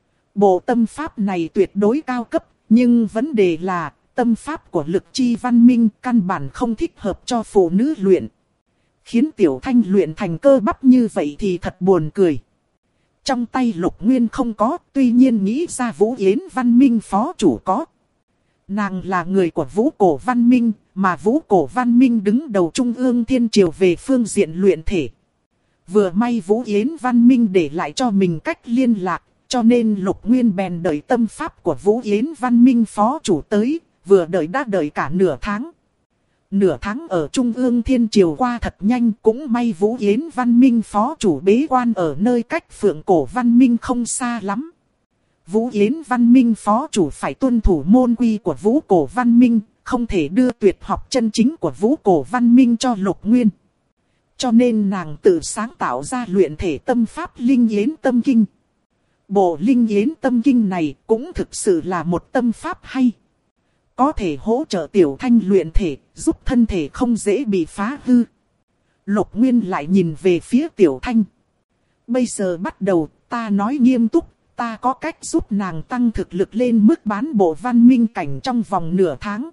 Bộ tâm pháp này tuyệt đối cao cấp, nhưng vấn đề là, tâm pháp của Lực Chi Văn Minh căn bản không thích hợp cho phụ nữ luyện. Khiến Tiểu Thanh luyện thành cơ bắp như vậy thì thật buồn cười. Trong tay Lục Nguyên không có, tuy nhiên nghĩ ra Vũ Yến Văn Minh phó chủ có. Nàng là người của Vũ Cổ Văn Minh, mà Vũ Cổ Văn Minh đứng đầu Trung ương Thiên Triều về phương diện luyện thể. Vừa may Vũ Yến Văn Minh để lại cho mình cách liên lạc, cho nên Lục Nguyên bèn đợi tâm pháp của Vũ Yến Văn Minh phó chủ tới, vừa đợi đã đợi cả nửa tháng. Nửa tháng ở Trung ương Thiên Triều qua thật nhanh, cũng may Vũ Yến Văn Minh phó chủ bế quan ở nơi cách Phượng Cổ Văn Minh không xa lắm. Vũ Yến Văn Minh phó chủ phải tuân thủ môn quy của Vũ Cổ Văn Minh, không thể đưa tuyệt học chân chính của Vũ Cổ Văn Minh cho Lục Nguyên. Cho nên nàng tự sáng tạo ra luyện thể tâm pháp Linh Yến Tâm Kinh. Bộ Linh Yến Tâm Kinh này cũng thực sự là một tâm pháp hay. Có thể hỗ trợ Tiểu Thanh luyện thể, giúp thân thể không dễ bị phá hư. Lục Nguyên lại nhìn về phía Tiểu Thanh. Bây giờ bắt đầu, ta nói nghiêm túc, ta có cách giúp nàng tăng thực lực lên mức bán bộ văn minh cảnh trong vòng nửa tháng.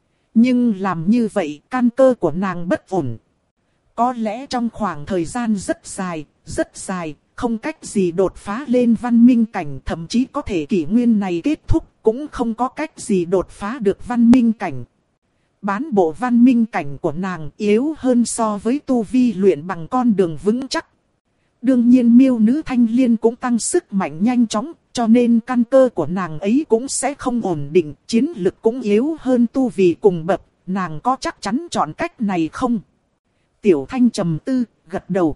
Nhưng làm như vậy, căn cơ của nàng bất ổn. Có lẽ trong khoảng thời gian rất dài, không cách gì đột phá lên văn minh cảnh, thậm chí có thể kỷ nguyên này kết thúc, cũng không có cách gì đột phá được văn minh cảnh. Bán bộ văn minh cảnh của nàng yếu hơn so với tu vi luyện bằng con đường vững chắc. Đương nhiên miêu nữ thanh liên cũng tăng sức mạnh nhanh chóng, cho nên căn cơ của nàng ấy cũng sẽ không ổn định, chiến lực cũng yếu hơn tu vi cùng bậc, nàng có chắc chắn chọn cách này không? Tiểu Thanh trầm tư, gật đầu.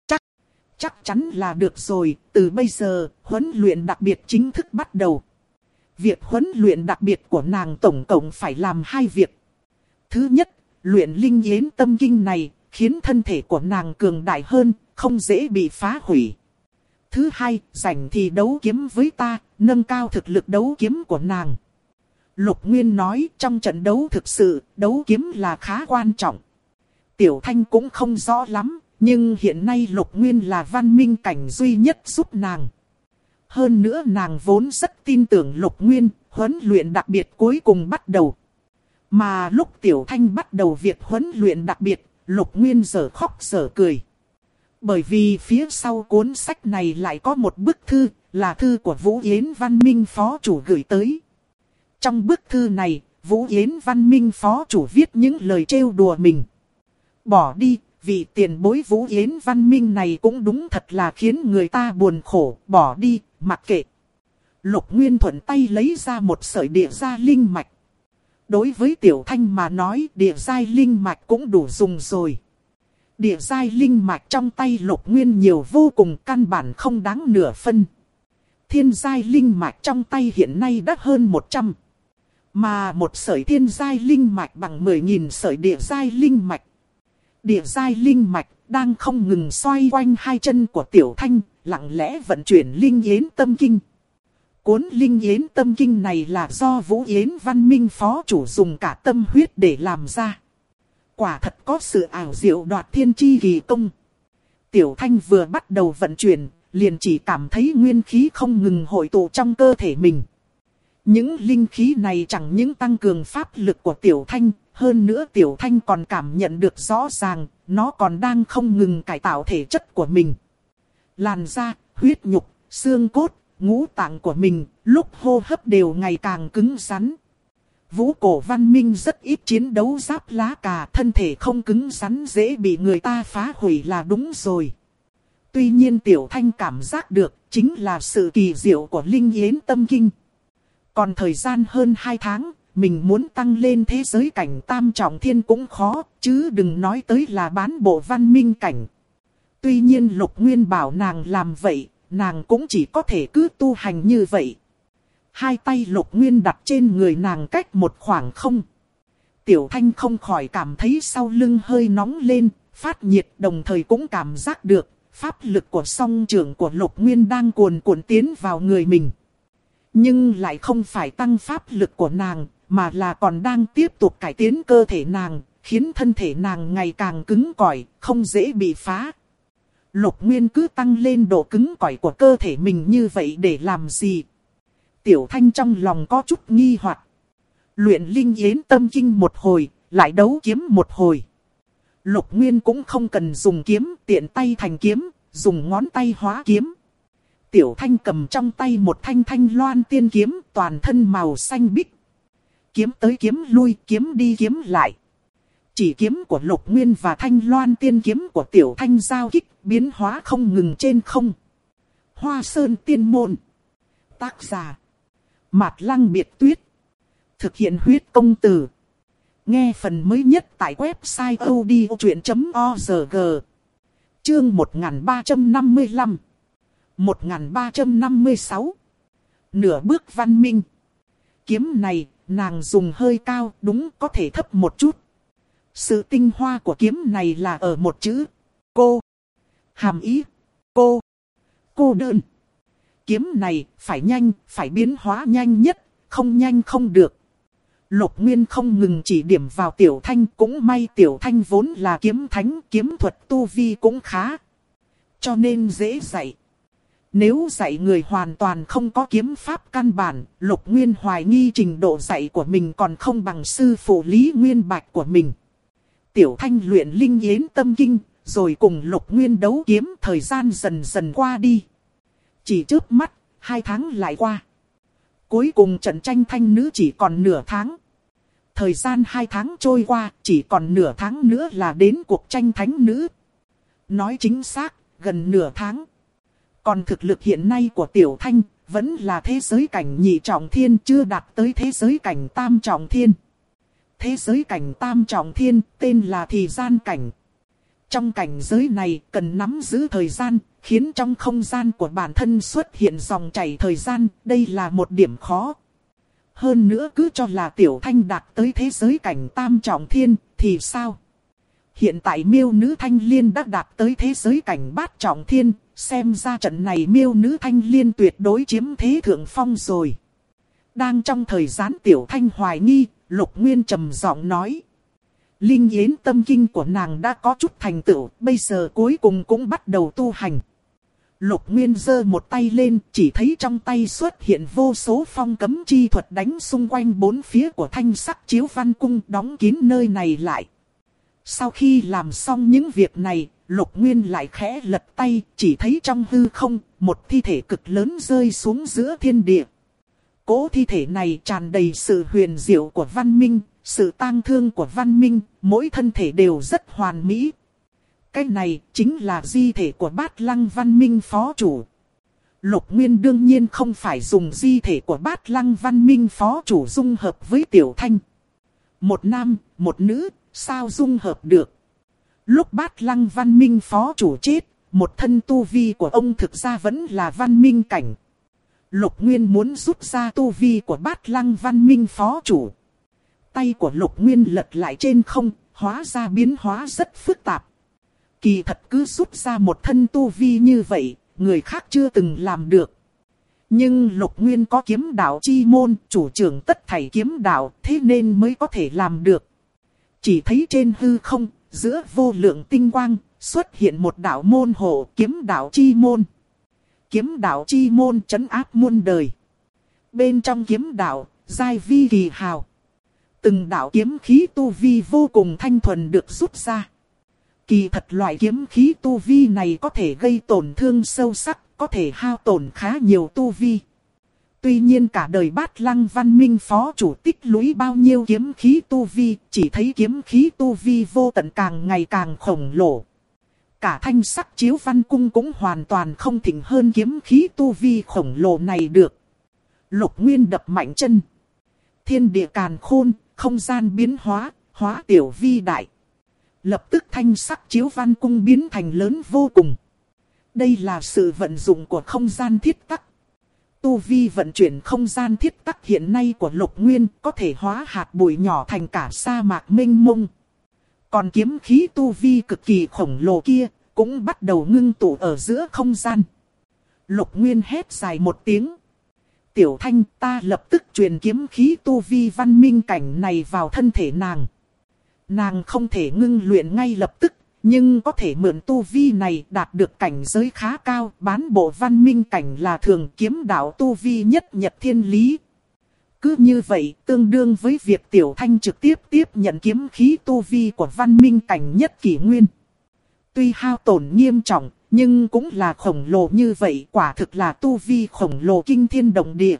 Chắc chắn là được rồi, từ bây giờ, huấn luyện đặc biệt chính thức bắt đầu. Việc huấn luyện đặc biệt của nàng tổng cộng phải làm 2 việc. Thứ nhất, luyện linh yến tâm kinh này, khiến thân thể của nàng cường đại hơn, không dễ bị phá hủy. Thứ hai, rảnh thì đấu kiếm với ta, nâng cao thực lực đấu kiếm của nàng. Lục Nguyên nói trong trận đấu thực sự, đấu kiếm là khá quan trọng. Tiểu Thanh cũng không rõ lắm, nhưng hiện nay Lục Nguyên là văn minh cảnh duy nhất giúp nàng. Hơn nữa nàng vốn rất tin tưởng Lục Nguyên, huấn luyện đặc biệt cuối cùng bắt đầu. Mà lúc Tiểu Thanh bắt đầu việc huấn luyện đặc biệt, Lục Nguyên dở khóc dở cười. Bởi vì phía sau cuốn sách này lại có một bức thư, là thư của Vũ Yến Văn Minh Phó Chủ gửi tới. Trong bức thư này, Vũ Yến Văn Minh Phó Chủ viết những lời trêu đùa mình. Bỏ đi, vị tiền bối Vũ Yến Văn Minh này cũng đúng thật là khiến người ta buồn khổ, bỏ đi, mặc kệ. Lục Nguyên thuận tay lấy ra một sợi địa gia linh mạch. Đối với Tiểu Thanh mà nói, địa giai linh mạch cũng đủ dùng rồi. Địa giai linh mạch trong tay Lục Nguyên nhiều vô cùng, căn bản không đáng nửa phân. Thiên giai linh mạch trong tay hiện nay đã hơn 100. Mà một sợi thiên giai linh mạch bằng 10.000 sợi địa giai linh mạch. Địa giai linh mạch đang không ngừng xoay quanh hai chân của Tiểu Thanh, lặng lẽ vận chuyển linh yến tâm kinh. Cuốn linh yến tâm kinh này là do Vũ Yến Văn Minh Phó Chủ dùng cả tâm huyết để làm ra. Quả thật có sự ảo diệu đoạt thiên chi kỳ công. Tiểu Thanh vừa bắt đầu vận chuyển, liền chỉ cảm thấy nguyên khí không ngừng hội tụ trong cơ thể mình. Những linh khí này chẳng những tăng cường pháp lực của Tiểu Thanh, hơn nữa Tiểu Thanh còn cảm nhận được rõ ràng, nó còn đang không ngừng cải tạo thể chất của mình. Làn da, huyết nhục, xương cốt, ngũ tạng của mình, lúc hô hấp đều ngày càng cứng rắn. Vũ cổ văn minh rất ít chiến đấu giáp lá cà, thân thể không cứng rắn dễ bị người ta phá hủy là đúng rồi. Tuy nhiên Tiểu Thanh cảm giác được, chính là sự kỳ diệu của linh yến tâm kinh. Còn thời gian hơn 2 tháng, mình muốn tăng lên thế giới cảnh tam trọng thiên cũng khó, chứ đừng nói tới là bán bộ văn minh cảnh. Tuy nhiên Lục Nguyên bảo nàng làm vậy, nàng cũng chỉ có thể cứ tu hành như vậy. Hai tay Lục Nguyên đặt trên người nàng cách một khoảng không. Tiểu Thanh không khỏi cảm thấy sau lưng hơi nóng lên, phát nhiệt, đồng thời cũng cảm giác được pháp lực của song trưởng của Lục Nguyên đang cuồn cuộn tiến vào người mình. Nhưng lại không phải tăng pháp lực của nàng, mà là còn đang tiếp tục cải tiến cơ thể nàng, khiến thân thể nàng ngày càng cứng cỏi, không dễ bị phá. Lục Nguyên cứ tăng lên độ cứng cỏi của cơ thể mình như vậy để làm gì? Tiểu Thanh trong lòng có chút nghi hoặc. Luyện linh yến tâm kinh một hồi, lại đấu kiếm một hồi. Lục Nguyên cũng không cần dùng kiếm, tiện tay thành kiếm, dùng ngón tay hóa kiếm. Tiểu Thanh cầm trong tay một thanh thanh loan tiên kiếm, toàn thân màu xanh biếc. Kiếm tới kiếm lui, kiếm đi kiếm lại. Chỉ kiếm của Lục Nguyên và thanh loan tiên kiếm của Tiểu Thanh giao kích, biến hóa không ngừng trên không. Hoa Sơn Tiên Môn. Tác giả Mạt Lăng Biệt Tuyết. Thực hiện huyết công từ. Nghe phần mới nhất tại website odchuyện.org. Chương 1355. 1356. Nửa bước văn minh. Kiếm này, nàng dùng hơi cao, đúng có thể thấp một chút. Sự tinh hoa của kiếm này là ở một chữ. Cô. Hàm ý. Cô. Cô đơn. Kiếm này, phải nhanh, phải biến hóa nhanh nhất, không nhanh không được. Lục Nguyên không ngừng chỉ điểm vào Tiểu Thanh, cũng may Tiểu Thanh vốn là kiếm thánh, kiếm thuật tu vi cũng khá. Cho nên dễ dạy. Nếu dạy người hoàn toàn không có kiếm pháp căn bản, Lục Nguyên hoài nghi trình độ dạy của mình còn không bằng sư phụ Lý Nguyên Bạch của mình. Tiểu Thanh luyện linh yến tâm kinh, rồi cùng Lục Nguyên đấu kiếm, thời gian dần dần qua đi. Chỉ chớp mắt, 2 tháng lại qua. Cuối cùng trận tranh thanh nữ chỉ còn nửa tháng. Thời gian 2 tháng trôi qua, chỉ còn nửa tháng nữa là đến cuộc tranh thánh nữ. Nói chính xác, gần nửa tháng. Còn thực lực hiện nay của Tiểu Thanh, vẫn là thế giới cảnh nhị trọng thiên, chưa đạt tới thế giới cảnh tam trọng thiên. Thế giới cảnh tam trọng thiên, tên là thì gian cảnh. Trong cảnh giới này, cần nắm giữ thời gian, khiến trong không gian của bản thân xuất hiện dòng chảy thời gian, đây là một điểm khó. Hơn nữa cứ cho là Tiểu Thanh đạt tới thế giới cảnh tam trọng thiên, thì sao? Hiện tại miêu nữ Thanh Liên đã đạt tới thế giới cảnh bát trọng thiên, xem ra trận này miêu nữ Thanh Liên tuyệt đối chiếm thế thượng phong rồi. Đang trong thời gian Tiểu Thanh hoài nghi, Lục Nguyên trầm giọng nói. Linh Yến tâm kinh của nàng đã có chút thành tựu, bây giờ cuối cùng cũng bắt đầu tu hành. Lục Nguyên giơ một tay lên, chỉ thấy trong tay xuất hiện vô số phong cấm chi thuật đánh xung quanh bốn phía của Thanh Sắc Chiếu Văn Cung, đóng kín nơi này lại. Sau khi làm xong những việc này, Lục Nguyên lại khẽ lật tay, chỉ thấy trong hư không, một thi thể cực lớn rơi xuống giữa thiên địa. Cỗ thi thể này tràn đầy sự huyền diệu của văn minh, sự tang thương của văn minh, mỗi thân thể đều rất hoàn mỹ. Cái này chính là di thể của Bát Lăng văn minh phó chủ. Lục Nguyên đương nhiên không phải dùng di thể của Bát Lăng văn minh phó chủ dung hợp với Tiểu Thanh. Một nam, một nữ, sao dung hợp được? Lúc Bát Lăng văn minh phó chủ chết, một thân tu vi của ông thực ra vẫn là văn minh cảnh. Lục Nguyên muốn rút ra tu vi của Bát Lăng văn minh phó chủ. Tay của Lục Nguyên lật lại trên không, hóa ra biến hóa rất phức tạp. Kỳ thật cứ rút ra một thân tu vi như vậy, người khác chưa từng làm được. Nhưng Lục Nguyên có kiếm đạo chi môn, chủ trưởng tất thảy kiếm đạo, thế nên mới có thể làm được. Chỉ thấy trên hư không, giữa vô lượng tinh quang, xuất hiện một đạo môn hộ, kiếm đạo chi môn. Kiếm đạo chi môn trấn áp muôn đời. Bên trong kiếm đạo, giai vi kỳ hào. Từng đạo kiếm khí tu vi vô cùng thanh thuần được rút ra. Kỳ thật loại kiếm khí tu vi này có thể gây tổn thương sâu sắc, có thể hao tổn khá nhiều tu vi. Tuy nhiên cả đời Bát Lăng văn minh phó chủ tích lũy bao nhiêu kiếm khí tu vi, chỉ thấy kiếm khí tu vi vô tận càng ngày càng khổng lồ. Cả Thanh Sắc Chiếu Văn Cung cũng hoàn toàn không thịnh hơn kiếm khí tu vi khổng lồ này được. Lục Nguyên đập mạnh chân. Thiên địa càn khôn, không gian biến hóa, hóa tiểu vi đại. Lập tức Thanh Sắc Chiếu Văn Cung biến thành lớn vô cùng. Đây là sự vận dụng của không gian thiết tắc. Tu vi vận chuyển không gian thiết tắc hiện nay của Lục Nguyên có thể hóa hạt bụi nhỏ thành cả sa mạc mênh mông. Còn kiếm khí tu vi cực kỳ khổng lồ kia cũng bắt đầu ngưng tụ ở giữa không gian. Lục Nguyên hét dài một tiếng. Tiểu Thanh, ta lập tức truyền kiếm khí tu vi văn minh cảnh này vào thân thể nàng. Nàng không thể ngưng luyện ngay lập tức, nhưng có thể mượn tu vi này đạt được cảnh giới khá cao, bán bộ văn minh cảnh là thường, kiếm đạo tu vi nhất nhật thiên lý. Cứ như vậy, tương đương với việc Tiểu Thanh trực tiếp tiếp nhận kiếm khí tu vi của văn minh cảnh nhất kỷ nguyên. Tuy hao tổn nghiêm trọng, nhưng cũng là khổng lồ như vậy, quả thực là tu vi khổng lồ kinh thiên động địa.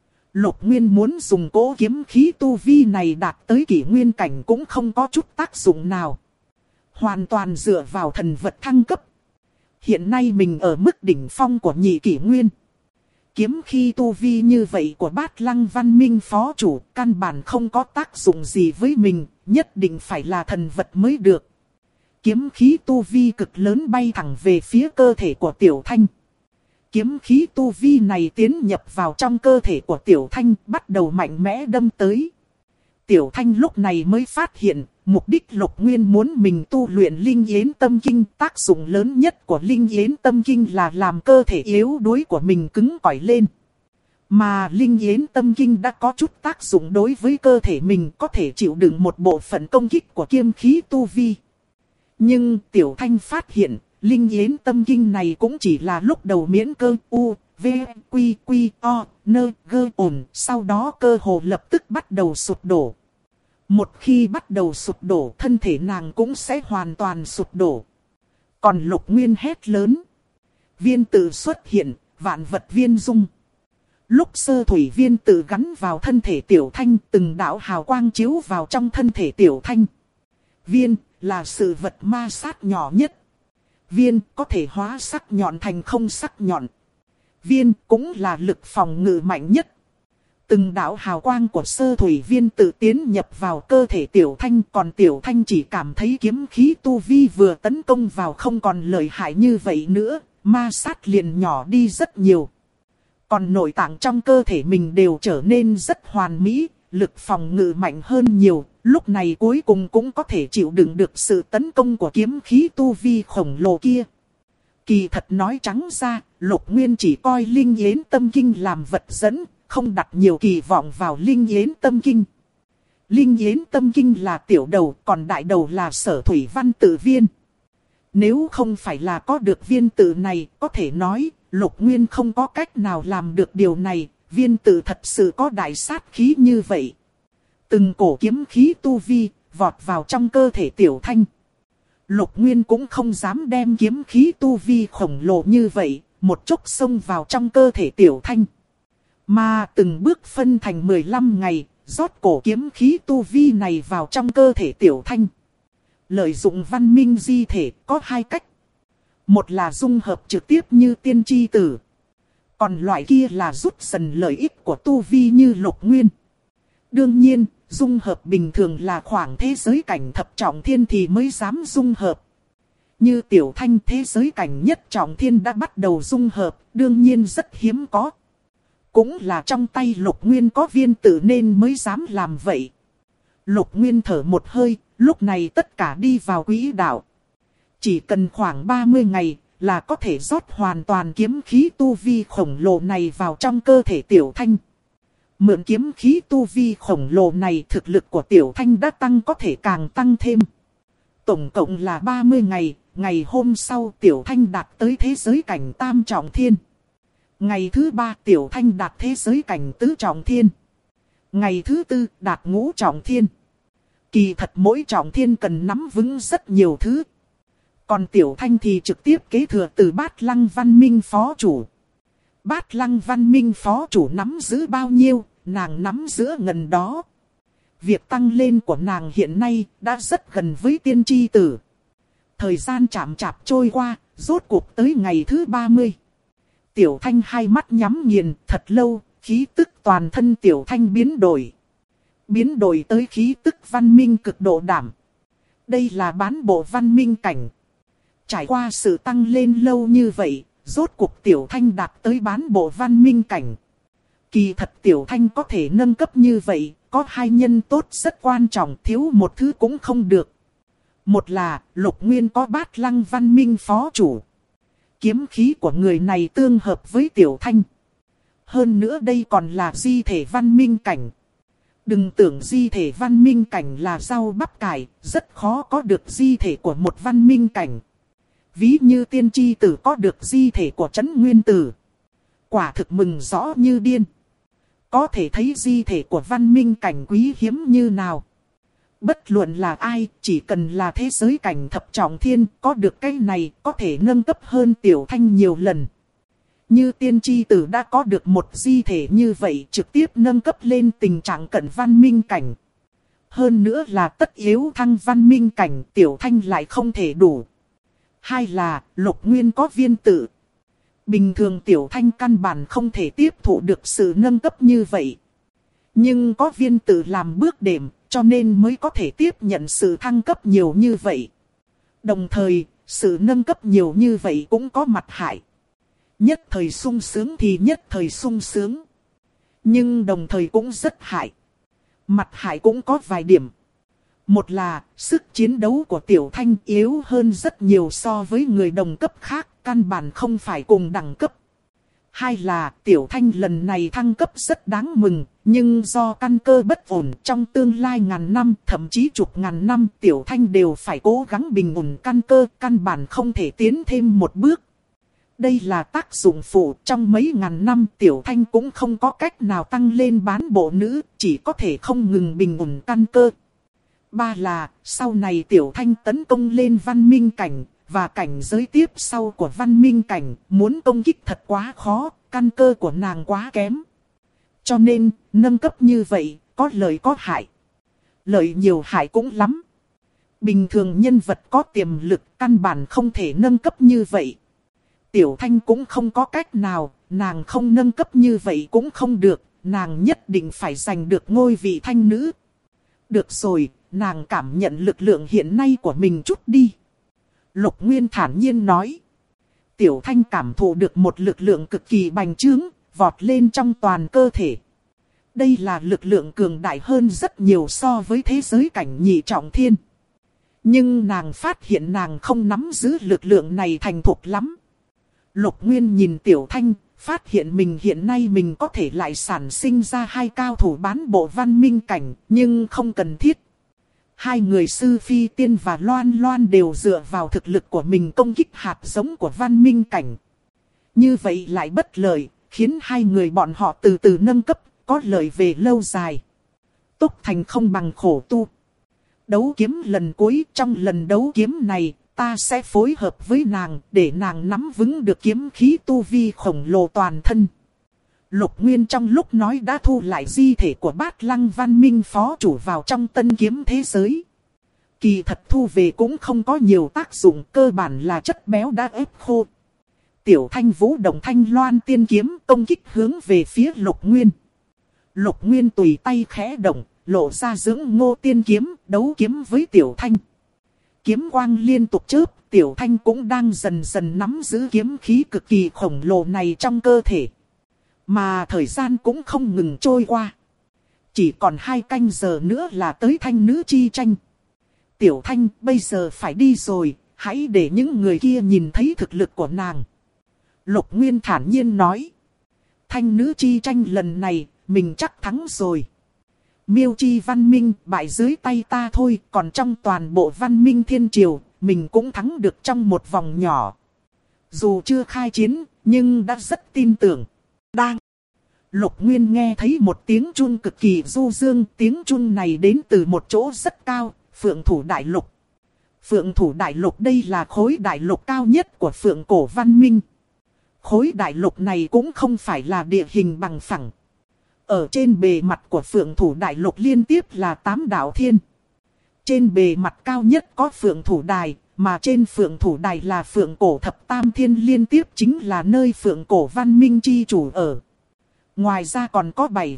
Lục Nguyên muốn dùng cỗ kiếm khí tu vi này đạt tới kỷ nguyên cảnh cũng không có chút tác dụng nào. Hoàn toàn dựa vào thần vật thăng cấp. Hiện nay mình ở mức đỉnh phong của nhị kỷ nguyên. Kiếm khí tu vi như vậy của Bát Lăng văn minh phó chủ căn bản không có tác dụng gì với mình, nhất định phải là thần vật mới được. Kiếm khí tu vi cực lớn bay thẳng về phía cơ thể của Tiểu Thanh. Kiếm khí tu vi này tiến nhập vào trong cơ thể của Tiểu Thanh, bắt đầu mạnh mẽ đâm tới. Tiểu Thanh lúc này mới phát hiện, mục đích Lục Nguyên muốn mình tu luyện Linh Yến Tâm Kinh. Tác dụng lớn nhất của Linh Yến Tâm Kinh là làm cơ thể yếu đuối của mình cứng cỏi lên. Mà Linh Yến Tâm Kinh đã có chút tác dụng đối với cơ thể mình, có thể chịu đựng một bộ phận công kích của kiếm khí tu vi. Nhưng Tiểu Thanh phát hiện, Linh Yến Tâm Kinh này cũng chỉ là lúc đầu miễn cơ u, v, quy, quy, o, nơ, gơ ổn, sau đó cơ hồ lập tức bắt đầu sụp đổ. Một khi bắt đầu sụp đổ, thân thể nàng cũng sẽ hoàn toàn sụp đổ. Còn Lục Nguyên hét lớn. Viên tự xuất hiện, vạn vật viên dung. Lúc sơ thủy viên tự gắn vào thân thể Tiểu Thanh, từng đạo hào quang chiếu vào trong thân thể Tiểu Thanh. Viên là sự vật ma sát nhỏ nhất. Viên có thể hóa sắc nhọn thành không sắc nhọn. Viên cũng là lực phòng ngự mạnh nhất. Từng đạo hào quang của sơ thủy viên tự tiến nhập vào cơ thể Tiểu Thanh, còn Tiểu Thanh chỉ cảm thấy kiếm khí tu vi vừa tấn công vào không còn lợi hại như vậy nữa, ma sát liền nhỏ đi rất nhiều. Còn nội tạng trong cơ thể mình đều trở nên rất hoàn mỹ, lực phòng ngự mạnh hơn nhiều, lúc này cuối cùng cũng có thể chịu đựng được sự tấn công của kiếm khí tu vi khổng lồ kia. Kỳ thật nói trắng ra, Lục Nguyên chỉ coi Linh Yến Tâm Kinh làm vật dẫn, không đặt nhiều kỳ vọng vào Linh Yến Tâm Kinh. Linh Yến Tâm Kinh là tiểu đầu, còn đại đầu là Sở Thủy Văn Tự Viên. Nếu không phải là có được viên tự này, có thể nói, Lục Nguyên không có cách nào làm được điều này, viên tự thật sự có đại sát khí như vậy. Từng cổ kiếm khí tu vi, vọt vào trong cơ thể Tiểu Thanh. Lục Nguyên cũng không dám đem kiếm khí tu vi khổng lồ như vậy, một chốc xông vào trong cơ thể Tiểu Thanh. Mà từng bước phân thành 15 ngày, rót cổ kiếm khí tu vi này vào trong cơ thể Tiểu Thanh. Lợi dụng văn minh di thể có hai cách. Một là dung hợp trực tiếp như tiên tri tử. Còn loại kia là rút dần lợi ích của tu vi như Lục Nguyên. Đương nhiên, dung hợp bình thường là khoảng thế giới cảnh thập trọng thiên thì mới dám dung hợp. Như Tiểu Thanh thế giới cảnh nhất trọng thiên đã bắt đầu dung hợp, đương nhiên rất hiếm có. Cũng là trong tay Lục Nguyên có viên tự nên mới dám làm vậy. Lục Nguyên thở một hơi, lúc này tất cả đi vào quỹ đạo. Chỉ cần khoảng 30 ngày là có thể rót hoàn toàn kiếm khí tu vi khổng lồ này vào trong cơ thể Tiểu Thanh. Mượn kiếm khí tu vi khổng lồ này, thực lực của Tiểu Thanh đã tăng, có thể càng tăng thêm. Tổng cộng là 30 ngày, ngày hôm sau Tiểu Thanh đạt tới thế giới cảnh tam trọng thiên. Ngày thứ 3 Tiểu Thanh đạt thế giới cảnh tứ trọng thiên. Ngày thứ 4 đạt ngũ trọng thiên. Kỳ thật mỗi trọng thiên cần nắm vững rất nhiều thứ. Còn Tiểu Thanh thì trực tiếp kế thừa từ Bát Lăng Văn Minh phó chủ. Bát Lăng Văn Minh phó chủ nắm giữ bao nhiêu, nàng nắm giữ ngần đó. Việc tăng lên của nàng hiện nay đã rất gần với tiên tri tử. Thời gian chậm chạp trôi qua, rốt cuộc tới ngày thứ 30. Tiểu Thanh hai mắt nhắm nghiền thật lâu, khí tức toàn thân Tiểu Thanh biến đổi. Biến đổi tới khí tức văn minh cực độ đảm. Đây là bán bộ văn minh cảnh. Trải qua sự tăng lên lâu như vậy, rốt cuộc Tiểu Thanh đạt tới bán bộ văn minh cảnh. Kỳ thật Tiểu Thanh có thể nâng cấp như vậy, có hai nhân tốt rất quan trọng, thiếu một thứ cũng không được. Một là Lục Nguyên có Bát Lăng Văn Minh phó chủ. Kiếm khí của người này tương hợp với Tiểu Thanh. Hơn nữa đây còn là di thể văn minh cảnh. Đừng tưởng di thể văn minh cảnh là rau bắp cải, rất khó có được di thể của một văn minh cảnh. Ví như tiên tri tử có được di thể của Trấn Nguyên Tử. Quả thực mừng rõ như điên. Có thể thấy di thể của văn minh cảnh quý hiếm như nào. Bất luận là ai, chỉ cần là thế giới cảnh thập trọng thiên, có được cái này có thể nâng cấp hơn Tiểu Thanh nhiều lần. Như tiên tri tử đã có được một di thể như vậy, trực tiếp nâng cấp lên tình trạng cận văn minh cảnh. Hơn nữa là tất yếu thăng văn minh cảnh, Tiểu Thanh lại không thể đủ. Hai là Lục Nguyên có viên tự. Bình thường Tiểu Thanh căn bản không thể tiếp thụ được sự nâng cấp như vậy. Nhưng có viên tự làm bước đệm, cho nên mới có thể tiếp nhận sự thăng cấp nhiều như vậy. Đồng thời, sự nâng cấp nhiều như vậy cũng có mặt hại. Nhất thời sung sướng thì nhất thời sung sướng. Nhưng đồng thời cũng rất hại. Mặt hại cũng có vài điểm. Một là, sức chiến đấu của Tiểu Thanh yếu hơn rất nhiều so với người đồng cấp khác, căn bản không phải cùng đẳng cấp. Hai là, Tiểu Thanh lần này thăng cấp rất đáng mừng, nhưng do căn cơ bất ổn trong tương lai ngàn năm, thậm chí chục ngàn năm, Tiểu Thanh đều phải cố gắng bình ổn căn cơ, căn bản không thể tiến thêm một bước. Đây là tác dụng phụ, trong mấy ngàn năm Tiểu Thanh cũng không có cách nào tăng lên bán bộ nữ, chỉ có thể không ngừng bình ổn căn cơ. Ba là, sau này Tiểu Thanh tấn công lên văn minh cảnh, và cảnh giới tiếp sau của văn minh cảnh, muốn công kích thật quá khó, căn cơ của nàng quá kém. Cho nên, nâng cấp như vậy, có lợi có hại. Lợi nhiều hại cũng lắm. Bình thường nhân vật có tiềm lực, căn bản không thể nâng cấp như vậy. Tiểu Thanh cũng không có cách nào, nàng không nâng cấp như vậy cũng không được, nàng nhất định phải giành được ngôi vị thanh nữ. Được rồi, nàng cảm nhận lực lượng hiện nay của mình chút đi. Lục Nguyên thản nhiên nói. Tiểu Thanh cảm thụ được một lực lượng cực kỳ bành trướng, vọt lên trong toàn cơ thể. Đây là lực lượng cường đại hơn rất nhiều so với thế giới cảnh nhị trọng thiên. Nhưng nàng phát hiện nàng không nắm giữ lực lượng này thành thục lắm. Lục Nguyên nhìn Tiểu Thanh, phát hiện mình hiện nay mình có thể lại sản sinh ra hai cao thủ bán bộ văn minh cảnh, nhưng không cần thiết. Hai người Sư Phi Tiên và Loan Loan đều dựa vào thực lực của mình công kích hạt giống của văn minh cảnh. Như vậy lại bất lợi, khiến hai người bọn họ từ từ nâng cấp, có lợi về lâu dài. Tốc thành không bằng khổ tu. Đấu kiếm lần cuối, trong lần đấu kiếm này, ta sẽ phối hợp với nàng, để nàng nắm vững được kiếm khí tu vi khổng lồ toàn thân. Lục Nguyên trong lúc nói đã thu lại di thể của Bát Lăng văn minh phó chủ vào trong tân kiếm thế giới. Kỳ thật thu về cũng không có nhiều tác dụng, cơ bản là chất béo đã ép khô. Tiểu Thanh vũ động thanh loan tiên kiếm công kích hướng về phía Lục Nguyên. Lục Nguyên tùy tay khẽ động, lộ ra dưỡng ngô tiên kiếm, đấu kiếm với Tiểu Thanh. Kiếm quang liên tục chớp, Tiểu Thanh cũng đang dần dần nắm giữ kiếm khí cực kỳ khổng lồ này trong cơ thể. Mà thời gian cũng không ngừng trôi qua. Chỉ còn 2 canh giờ nữa là tới thanh nữ chi tranh. Tiểu Thanh bây giờ phải đi rồi, hãy để những người kia nhìn thấy thực lực của nàng. Lục Nguyên thản nhiên nói. Thanh nữ chi tranh lần này, mình chắc thắng rồi. Miêu chi văn minh bại dưới tay ta thôi, còn trong toàn bộ văn minh thiên triều, mình cũng thắng được trong một vòng nhỏ. Dù chưa khai chiến, nhưng đã rất tin tưởng. Đang. Lục Nguyên nghe thấy một tiếng chun cực kỳ du dương, tiếng chun này đến từ một chỗ rất cao, Phượng Thủ Đại Lục. Phượng Thủ Đại Lục đây là khối đại lục cao nhất của Phượng Cổ Văn Minh. Khối đại lục này cũng không phải là địa hình bằng phẳng. Ở trên bề mặt của Phượng Thủ Đại Lục liên tiếp là 8 đảo thiên. Trên bề mặt cao nhất có Phượng Thủ Đài, mà trên Phượng Thủ Đài là Phượng Cổ Thập Tam Thiên liên tiếp chính là nơi Phượng Cổ Văn Minh chi chủ ở. Ngoài ra còn có 7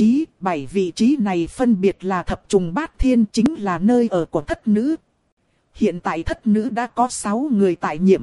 vị trí này phân biệt là Thập Trùng Bát Thiên chính là nơi ở của thất nữ. Hiện tại thất nữ đã có 6 người tại nhiệm.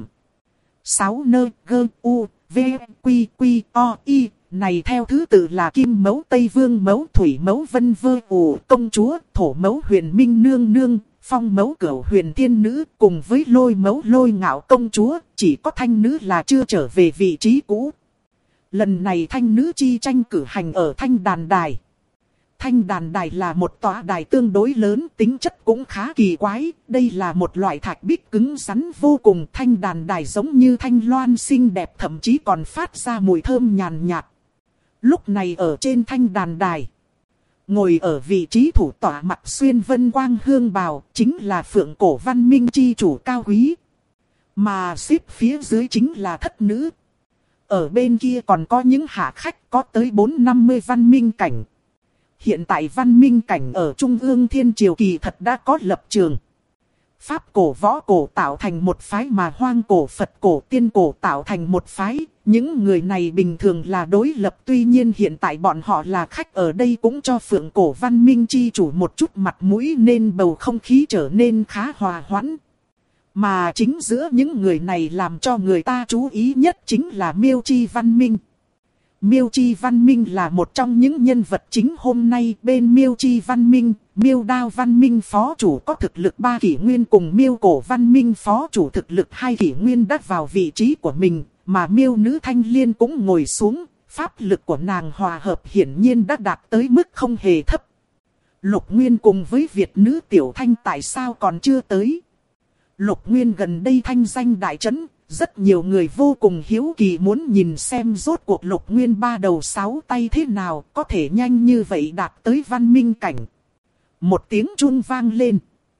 6 nơi gơ u, v, quy, quy, o, y. Này theo thứ tự là Kim Mẫu Tây Vương Mẫu Thủy Mẫu Vân Vơ Ủ Công Chúa, Thổ Mẫu Huyền Minh Nương Nương, Phong Mẫu Cửu Huyền Thiên Nữ cùng với Lôi Mẫu Lôi Ngạo Công Chúa, chỉ có Thanh Nữ là chưa trở về vị trí cũ. Lần này Thanh Nữ chi tranh cử hành ở Thanh Đàn Đài. Thanh Đàn Đài là một tòa đài tương đối lớn, tính chất cũng khá kỳ quái, đây là một loại thạch bích cứng rắn vô cùng. Thanh Đàn Đài giống như thanh loan xinh đẹp, thậm chí còn phát ra mùi thơm nhàn nhạt. Lúc này ở trên Thanh Đàn Đài, ngồi ở vị trí thủ tọa mặc xuyên vân quang hương bào, chính là Phượng Cổ Văn Minh chi chủ cao quý. Mà xếp phía dưới chính là thất nữ. Ở bên kia còn có những hạ khách có tới 450 văn minh cảnh. Hiện tại văn minh cảnh ở Trung ương Thiên Triều kỳ thật đã có lập trường. Pháp cổ võ cổ tạo thành một phái mà hoang cổ Phật cổ tiên cổ tạo thành một phái. Những người này bình thường là đối lập, tuy nhiên hiện tại bọn họ là khách ở đây cũng cho Phượng Cổ Văn Minh chi chủ một chút mặt mũi nên bầu không khí trở nên khá hòa hoãn. Mà chính giữa những người này làm cho người ta chú ý nhất chính là Miêu Chi Văn Minh. Miêu Chi Văn Minh là một trong những nhân vật chính hôm nay. Bên Miêu Chi Văn Minh, Miêu Đao Văn Minh phó chủ có thực lực 3 kỷ nguyên cùng Miêu Cổ Văn Minh phó chủ thực lực 2 kỷ nguyên đã vào vị trí của mình. Mà Miêu Nữ Thanh Liên cũng ngồi xuống, pháp lực của nàng hòa hợp hiển nhiên đã đạt tới mức không hề thấp. Lục Nguyên cùng với Việt Nữ Tiểu Thanh tại sao còn chưa tới? Lục Nguyên gần đây thanh danh đại chấn, rất nhiều người vô cùng hiếu kỳ muốn nhìn xem rốt cuộc Lục Nguyên 3 đầu 6 tay thế nào, có thể nhanh như vậy đạt tới văn minh cảnh. Một tiếng chuông vang lên.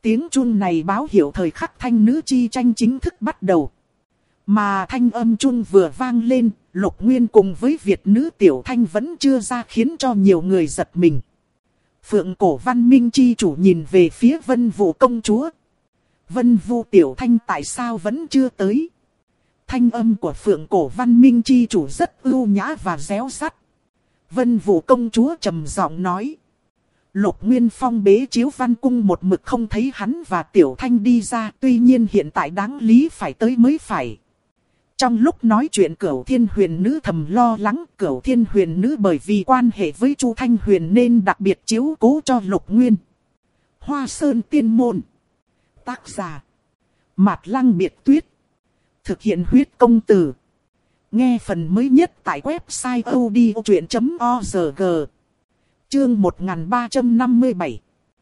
Tiếng chuông này báo hiệu thời khắc thanh nữ chi tranh chính thức bắt đầu. Mà thanh âm chuông vừa vang lên, Lục Nguyên cùng với Việt nữ Tiểu Thanh vẫn chưa ra, khiến cho nhiều người giật mình. Phượng Cổ Văn Minh chi chủ nhìn về phía Vân Vũ công chúa. Vân Vũ Tiểu Thanh tại sao vẫn chưa tới? Thanh âm của Phượng Cổ Văn Minh chi chủ rất ưu nhã và réo rắt. Vân Vũ công chúa trầm giọng nói. Lục Nguyên phong bế chiếu văn cung một mực không thấy hắn và Tiểu Thanh đi ra, tuy nhiên hiện tại đáng lý phải tới mới phải. Trong lúc nói chuyện Cửu Thiên Huyền Nữ thầm lo lắng, Cửu Thiên Huyền Nữ bởi vì quan hệ với Chu Thanh Huyền nên đặc biệt chiếu cố cho Lục Nguyên. Hoa Sơn Tiên Môn. Tác giả Mạt Lăng Biệt Tuyết. Thực hiện huyết công từ. Nghe phần mới nhất tại website odchuyện.org. Chương 1357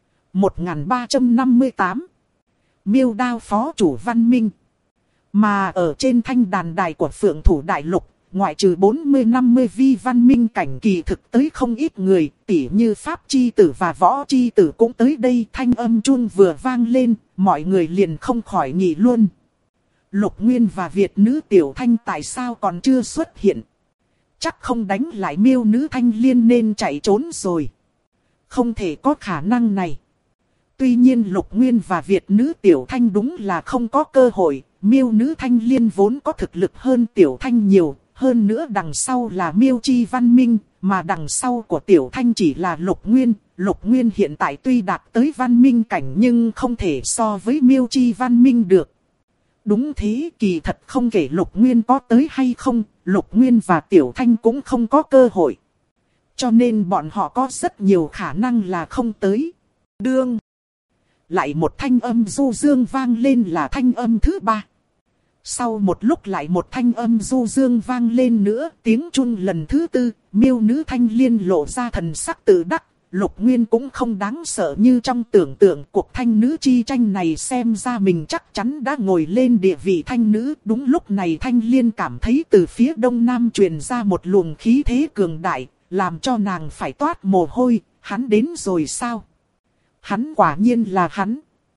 1358 Miêu Đao Phó Chủ Văn Minh. Mà ở trên thanh đàn đài của Phượng Thủ Đại Lục, ngoại trừ 40-50 vi văn minh cảnh kỳ thực tới không ít người, tỉ như Pháp Chi Tử và Võ Chi Tử cũng tới đây. Thanh âm chuông vừa vang lên, mọi người liền không khỏi nghĩ luôn. Lục Nguyên và Việt nữ Tiểu Thanh tại sao còn chưa xuất hiện? Chắc không đánh lại Miêu nữ Thanh Liên nên chạy trốn rồi. Không thể có khả năng này. Tuy nhiên Lục Nguyên và Việt nữ Tiểu Thanh đúng là không có cơ hội. Miêu nữ Thanh Liên vốn có thực lực hơn Tiểu Thanh nhiều. Hơn nữa đằng sau là Miêu Chi Văn Minh. Mà đằng sau của Tiểu Thanh chỉ là Lục Nguyên. Lục Nguyên hiện tại tuy đạt tới văn minh cảnh nhưng không thể so với Miêu Chi Văn Minh được. Đúng thế, kỳ thật không kể Lục Nguyên có tới hay không, Lục Nguyên và Tiểu Thanh cũng không có cơ hội. Cho nên bọn họ có rất nhiều khả năng là không tới. Đương. Lại một thanh âm du dương vang lên là thanh âm thứ ba. Sau một lúc lại một thanh âm du dương vang lên nữa, tiếng chuông lần thứ tư, Miêu nữ Thanh Liên lộ ra thần sắc tự đắc. Lục Nguyên cũng không đáng sợ như trong tưởng tượng, cuộc thanh nữ chi tranh này xem ra mình chắc chắn đã ngồi lên địa vị thanh nữ. Đúng lúc này Thanh Liên cảm thấy từ phía đông nam truyền ra một luồng khí thế cường đại, làm cho nàng phải toát mồ hôi. Hắn đến rồi sao? Hắn quả nhiên là hắn.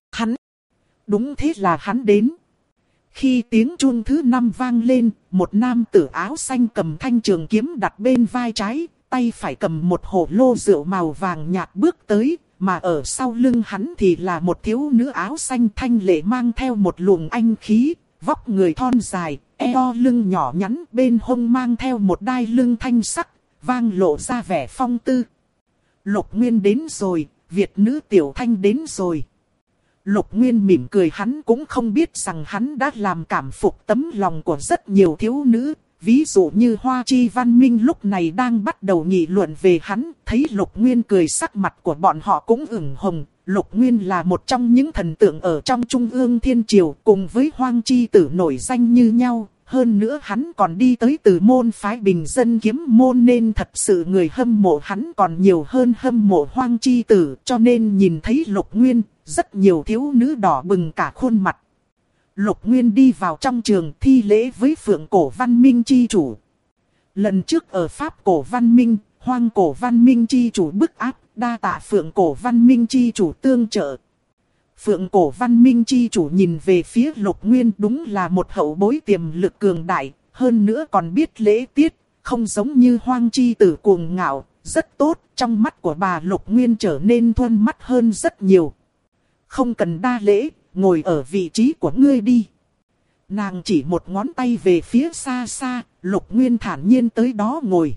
Đúng thế là hắn đến. Khi tiếng chuông thứ 5 vang lên, một nam tử áo xanh cầm thanh trường kiếm đặt bên vai trái, tay phải cầm một hồ lô rượu màu vàng nhạt bước tới, mà ở sau lưng hắn thì là một thiếu nữ áo xanh thanh lệ mang theo một luồng anh khí, vóc người thon dài, eo lưng nhỏ nhắn, bên hông mang theo một đai lưng thanh sắc, vang lộ ra vẻ phong tư. Lục Nguyên đến rồi, Việt nữ Tiểu Thanh đến rồi. Lục Nguyên mỉm cười, hắn cũng không biết rằng hắn đã làm cảm phục tấm lòng của rất nhiều thiếu nữ. Ví dụ như Hoa Chi Văn Minh lúc này đang bắt đầu nghị luận về hắn, thấy Lục Nguyên cười sắc mặt của bọn họ cũng ửng hồng. Lục Nguyên là một trong những thần tượng ở trong Trung ương Thiên Triều, cùng với Hoang Chi Tử nổi danh như nhau. Hơn nữa hắn còn đi tới từ môn phái bình dân kiếm môn nên thật sự người hâm mộ hắn còn nhiều hơn hâm mộ Hoang Chi Tử. Cho nên nhìn thấy Lục Nguyên, rất nhiều thiếu nữ đỏ bừng cả khuôn mặt. Lục Nguyên đi vào trong trường thi lễ với Phượng Cổ Văn Minh chi chủ. Lần trước ở Pháp Cổ Văn Minh, Hoang Cổ Văn Minh chi chủ bức áp, đa tạ Phượng Cổ Văn Minh chi chủ tương trợ. Phượng Cổ Văn Minh chi chủ nhìn về phía Lục Nguyên, đúng là một hậu bối tiềm lực cường đại, hơn nữa còn biết lễ tiết, không giống như Hoang Chi Tử cuồng ngạo, rất tốt. Trong mắt của bà Lục Nguyên trở nên thuần mắt hơn rất nhiều. Không cần đa lễ, ngồi ở vị trí của ngươi đi. Nàng chỉ một ngón tay về phía xa xa, Lục Nguyên thản nhiên tới đó ngồi.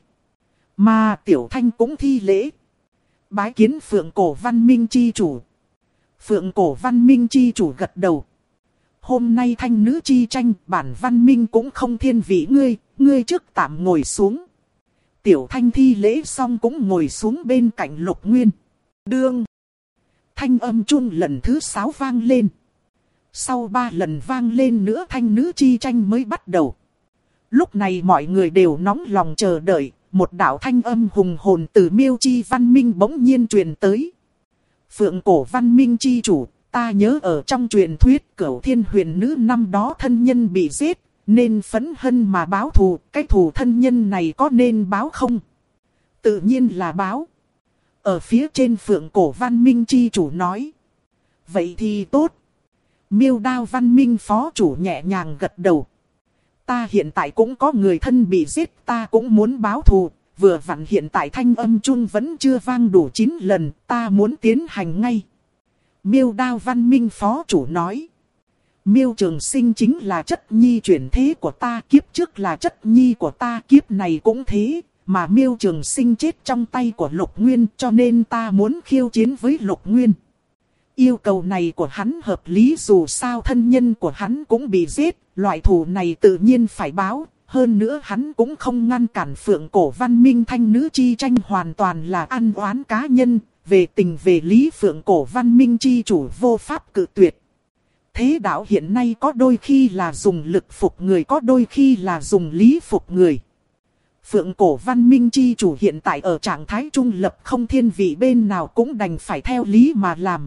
Mà Tiểu Thanh cũng thi lễ. Bái kiến Phượng Cổ Văn Minh chi chủ. Phượng Cổ Văn Minh chi chủ gật đầu. Hôm nay thanh nữ chi tranh, bản văn minh cũng không thiên vị ngươi, ngươi trước tạm ngồi xuống. Tiểu Thanh thi lễ xong cũng ngồi xuống bên cạnh Lục Nguyên. Đương. Thanh âm chuông lần thứ 6 vang lên. Sau 3 lần vang lên nữa thanh nữ chi tranh mới bắt đầu. Lúc này mọi người đều nóng lòng chờ đợi, một đạo thanh âm hùng hồn từ Miêu Chi Văn Minh bỗng nhiên truyền tới. Phượng Cổ Văn Minh chi chủ, ta nhớ ở trong truyền thuyết Cửu Thiên Huyền Nữ năm đó thân nhân bị giết, nên phẫn hân mà báo thù, cái thù thân nhân này có nên báo không? Tự nhiên là báo. Ở phía trên Phượng Cổ Văn Minh chi chủ nói. Vậy thì tốt. Miêu Đao Văn Minh phó chủ nhẹ nhàng gật đầu. Ta hiện tại cũng có người thân bị giết, ta cũng muốn báo thù. Vừa vặn hiện tại thanh âm chung vẫn chưa vang đủ 9 lần, ta muốn tiến hành ngay. Miêu Đao Văn Minh phó chủ nói. Miêu Trường Sinh chính là chất nhi chuyển thế của ta, kiếp trước là chất nhi của ta, kiếp này cũng thế. Mà Miêu Trường Sinh chết trong tay của Lục Nguyên, cho nên ta muốn khiêu chiến với Lục Nguyên. Yêu cầu này của hắn hợp lý, dù sao thân nhân của hắn cũng bị giết, loại thù này tự nhiên phải báo. Hơn nữa hắn cũng không ngăn cản Phượng Cổ Văn Minh Thanh Nữ chi tranh, hoàn toàn là ăn oán cá nhân. Về tình về lý Phượng Cổ Văn Minh chi chủ vô pháp cự tuyệt. Thế đạo hiện nay có đôi khi là dùng lực phục người, có đôi khi là dùng lý phục người. Phượng Cổ Văn Minh chi chủ hiện tại ở trạng thái trung lập, không thiên vị bên nào, cũng đành phải theo lý mà làm.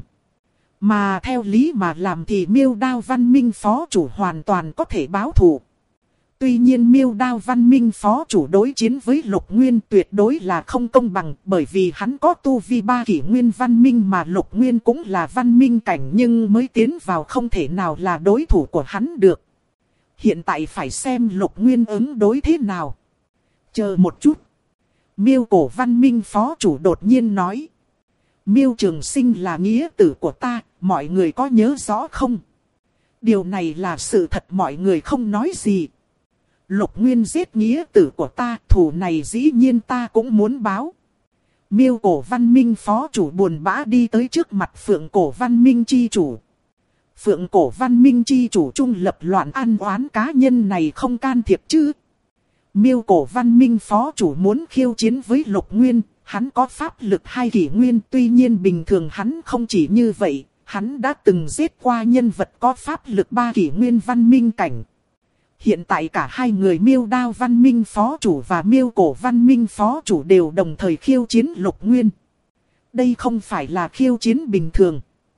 Mà theo lý mà làm thì Miêu Đao Văn Minh phó chủ hoàn toàn có thể báo thù. Tuy nhiên Miêu Đao Văn Minh phó chủ đối chiến với Lục Nguyên tuyệt đối là không công bằng, bởi vì hắn có tu vi 3 kỷ nguyên văn minh mà Lục Nguyên cũng là văn minh cảnh, nhưng mới tiến vào không thể nào là đối thủ của hắn được. Hiện tại phải xem Lục Nguyên ứng đối thế nào. Chờ một chút. Miêu Cổ Văn Minh phó chủ đột nhiên nói. Miêu Trường Sinh là nghĩa tử của ta, mọi người có nhớ rõ không? Điều này là sự thật, mọi người không nói gì. Lục Nguyên giết nghĩa tử của ta, thù này dĩ nhiên ta cũng muốn báo. Miêu Cổ Văn Minh phó chủ buồn bã đi tới trước mặt Phượng Cổ Văn Minh chi chủ. Phượng Cổ Văn Minh chi chủ trung lập loạn ăn oán cá nhân này không can thiệp chứ? Miêu Cổ Văn Minh phó chủ muốn khiêu chiến với Lục Nguyên, hắn có pháp lực 2 kỷ nguyên, tuy nhiên bình thường hắn không chỉ như vậy, hắn đã từng giết qua nhân vật có pháp lực 3 kỷ nguyên văn minh cảnh. Hiện tại cả hai người Miêu Đao Văn Minh phó chủ và Miêu Cổ Văn Minh phó chủ đều đồng thời khiêu chiến Lục Nguyên. Đây không phải là khiêu chiến bình thường,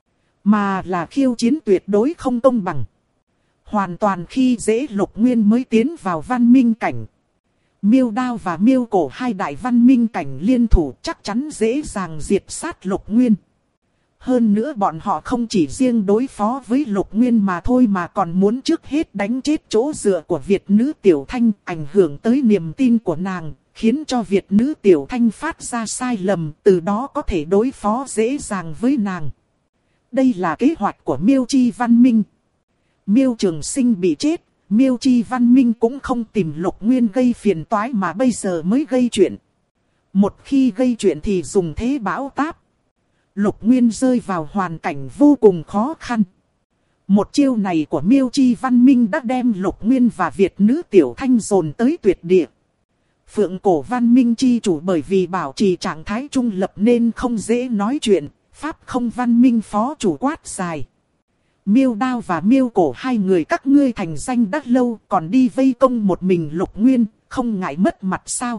mà là khiêu chiến tuyệt đối không công bằng. Hoàn toàn khi dễ Lục Nguyên mới tiến vào văn minh cảnh. Miêu Đao và Miêu Cổ hai đại văn minh cảnh liên thủ chắc chắn dễ dàng diệt sát Lục Nguyên. Hơn nữa bọn họ không chỉ riêng đối phó với Lục Nguyên mà thôi, mà còn muốn trước hết đánh chết chỗ dựa của Việt nữ Tiểu Thanh, ảnh hưởng tới niềm tin của nàng, khiến cho Việt nữ Tiểu Thanh phát ra sai lầm, từ đó có thể đối phó dễ dàng với nàng. Đây là kế hoạch của Miêu Chi Văn Minh. Miêu Trường Sinh bị chết, Miêu Chi Văn Minh cũng không tìm Lục Nguyên gây phiền toái mà bây giờ mới gây chuyện. Một khi gây chuyện thì dùng thế bão táp. Lục Nguyên rơi vào hoàn cảnh vô cùng khó khăn. Một chiêu này của Miêu Chi Văn Minh đã đem Lục Nguyên và Việt nữ Tiểu Thanh dồn tới tuyệt địa. Phượng Cổ Văn Minh chi chủ bởi vì bảo trì trạng thái trung lập nên không dễ nói chuyện. Pháp Không Văn Minh phó chủ quát dài. Miêu Đao và Miêu Cổ hai người các ngươi thành danh đã lâu, còn đi vây công một mình Lục Nguyên, không ngại mất mặt sao?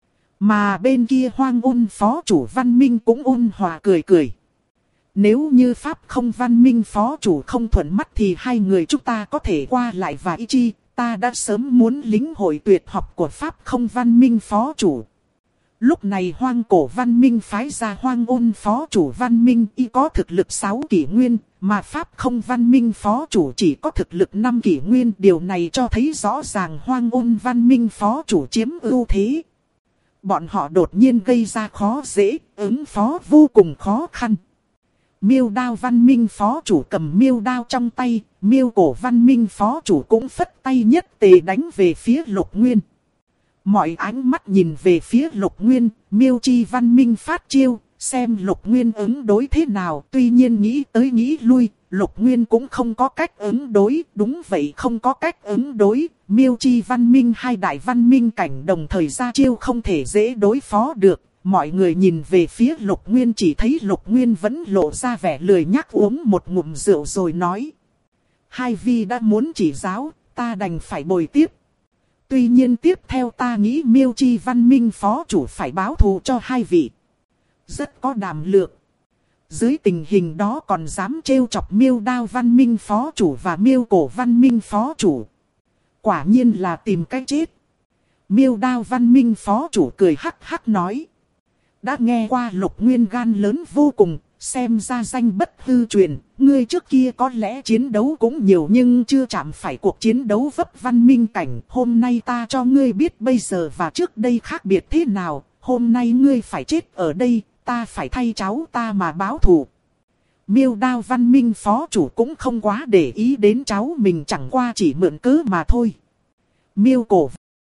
Mà bên kia Hoang Ôn phó chủ Văn Minh cũng ôn hòa cười cười. Nếu như Pháp Không Văn Minh phó chủ không thuận mắt thì hai người chúng ta có thể qua lại và ý chi. Ta đã sớm muốn lĩnh hội tuyệt học của Pháp Không Văn Minh phó chủ. Lúc này Hoang Cổ Văn Minh phái ra Hoang Ôn phó chủ Văn Minh y có thực lực 6 kỷ nguyên, mà Pháp Không Văn Minh phó chủ chỉ có thực lực 5 kỷ nguyên. Điều này cho thấy rõ ràng Hoang Ôn Văn Minh phó chủ chiếm ưu thế. Bọn họ đột nhiên gây ra khó dễ, ứng phó vô cùng khó khăn. Miêu Đao Văn Minh phó chủ cầm miêu đao trong tay, Miêu Cổ Văn Minh phó chủ cũng phất tay nhất tề đánh về phía Lục Nguyên. Mọi ánh mắt nhìn về phía Lục Nguyên, Miêu Chi Văn Minh phát chiêu, xem Lục Nguyên ứng đối thế nào. Tuy nhiên nghĩ tới nghĩ lui, Lục Nguyên cũng không có cách ứng đối. Đúng vậy, không có cách ứng đối. Miêu Chi Văn Minh hai đại văn minh cảnh đồng thời ra chiêu không thể dễ đối phó được. Mọi người nhìn về phía Lục Nguyên chỉ thấy Lục Nguyên vẫn lộ ra vẻ lười nhác uống một ngụm rượu rồi nói. Hai vi đã muốn chỉ giáo, ta đành phải bồi tiếp. Tuy nhiên tiếp theo ta nghĩ Miêu Chi Văn Minh phó chủ phải báo thù cho hai vị. Rất có đảm lược. Dưới tình hình đó còn dám trêu chọc Miêu Đao Văn Minh phó chủ và Miêu Cổ Văn Minh phó chủ. Quả nhiên là tìm cái chết. Miêu Đao Văn Minh phó chủ cười hắc hắc nói. Đã nghe qua Lục Nguyên gan lớn vô cùng, xem ra danh bất hư truyền, ngươi trước kia có lẽ chiến đấu cũng nhiều nhưng chưa chạm phải cuộc chiến đấu vấp văn minh cảnh. Hôm nay ta cho ngươi biết bây giờ và trước đây khác biệt thế nào, hôm nay ngươi phải chết ở đây, ta phải thay cháu ta mà báo thù. Miêu Đao văn minh phó chủ cũng không quá để ý đến cháu mình, chẳng qua chỉ mượn cớ mà thôi. Miêu Cổ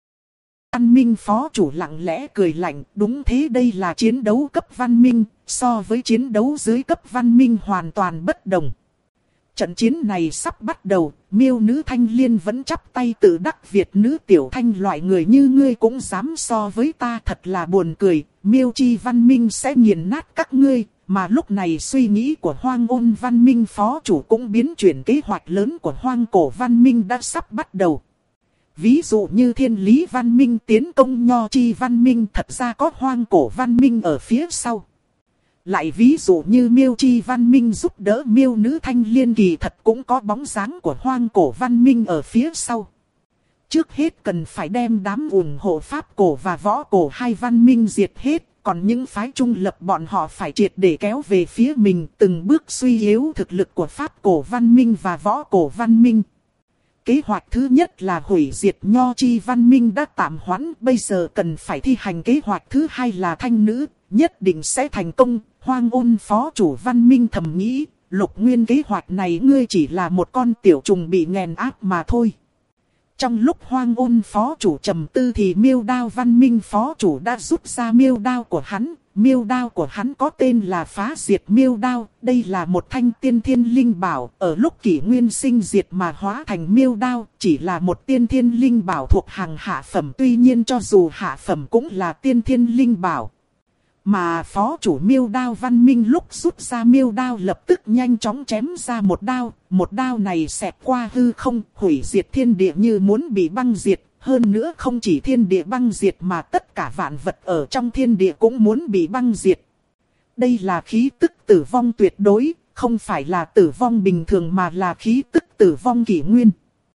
văn minh phó chủ lặng lẽ cười lạnh, đúng thế, đây là chiến đấu cấp văn minh, so với chiến đấu dưới cấp văn minh hoàn toàn bất đồng. Trận chiến này sắp bắt đầu, Miêu nữ thanh liên vẫn chắp tay tự đắc, Việt nữ tiểu thanh loại người như ngươi cũng dám so với ta, thật là buồn cười. Miêu chi văn minh sẽ nghiền nát các ngươi. Mà lúc này suy nghĩ của Hoang Ôn văn minh phó chủ cũng biến chuyển, kế hoạch lớn của Hoang Cổ văn minh đã sắp bắt đầu. Ví dụ như Thiên Lý văn minh tiến công Nho chi văn minh, thật ra có Hoang Cổ văn minh ở phía sau. Lại ví dụ như Miêu chi văn minh giúp đỡ Miêu nữ thanh liên, kỳ thật cũng có bóng dáng của Hoang Cổ văn minh ở phía sau. Trước hết cần phải đem đám ủng hộ Pháp cổ và Võ cổ hai văn minh diệt hết. Còn những phái trung lập bọn họ phải triệt để kéo về phía mình, từng bước suy yếu thực lực của Pháp cổ văn minh và Võ cổ văn minh. Kế hoạch thứ nhất là hủy diệt Nho chi văn minh đã tạm hoãn, bây giờ cần phải thi hành kế hoạch thứ hai là Thanh nữ, nhất định sẽ thành công. Hoang Ôn phó chủ văn minh thầm nghĩ, Lục Nguyên kế hoạch này ngươi chỉ là một con tiểu trùng bị nghèn áp mà thôi. Trong lúc Hoang Ôn phó chủ trầm tư thì Miêu Đao văn minh phó chủ đã rút ra miêu đao của hắn. Miêu đao của hắn có tên là Phá Diệt Miêu Đao. Đây là một thanh tiên thiên linh bảo, ở lúc kỷ nguyên sinh diệt mà hóa thành miêu đao, chỉ là một tiên thiên linh bảo thuộc hàng hạ phẩm. Tuy nhiên cho dù hạ phẩm cũng là tiên thiên linh bảo. Mà phó chủ Miêu Đao văn minh lúc rút ra miêu đao lập tức nhanh chóng chém ra một đao này xẹt qua hư không, hủy diệt thiên địa như muốn bị băng diệt. Hơn nữa không chỉ thiên địa băng diệt mà tất cả vạn vật ở trong thiên địa cũng muốn bị băng diệt. Đây là khí tức tử vong tuyệt đối, không phải là tử vong bình thường mà là khí tức tử vong kỷ nguyên.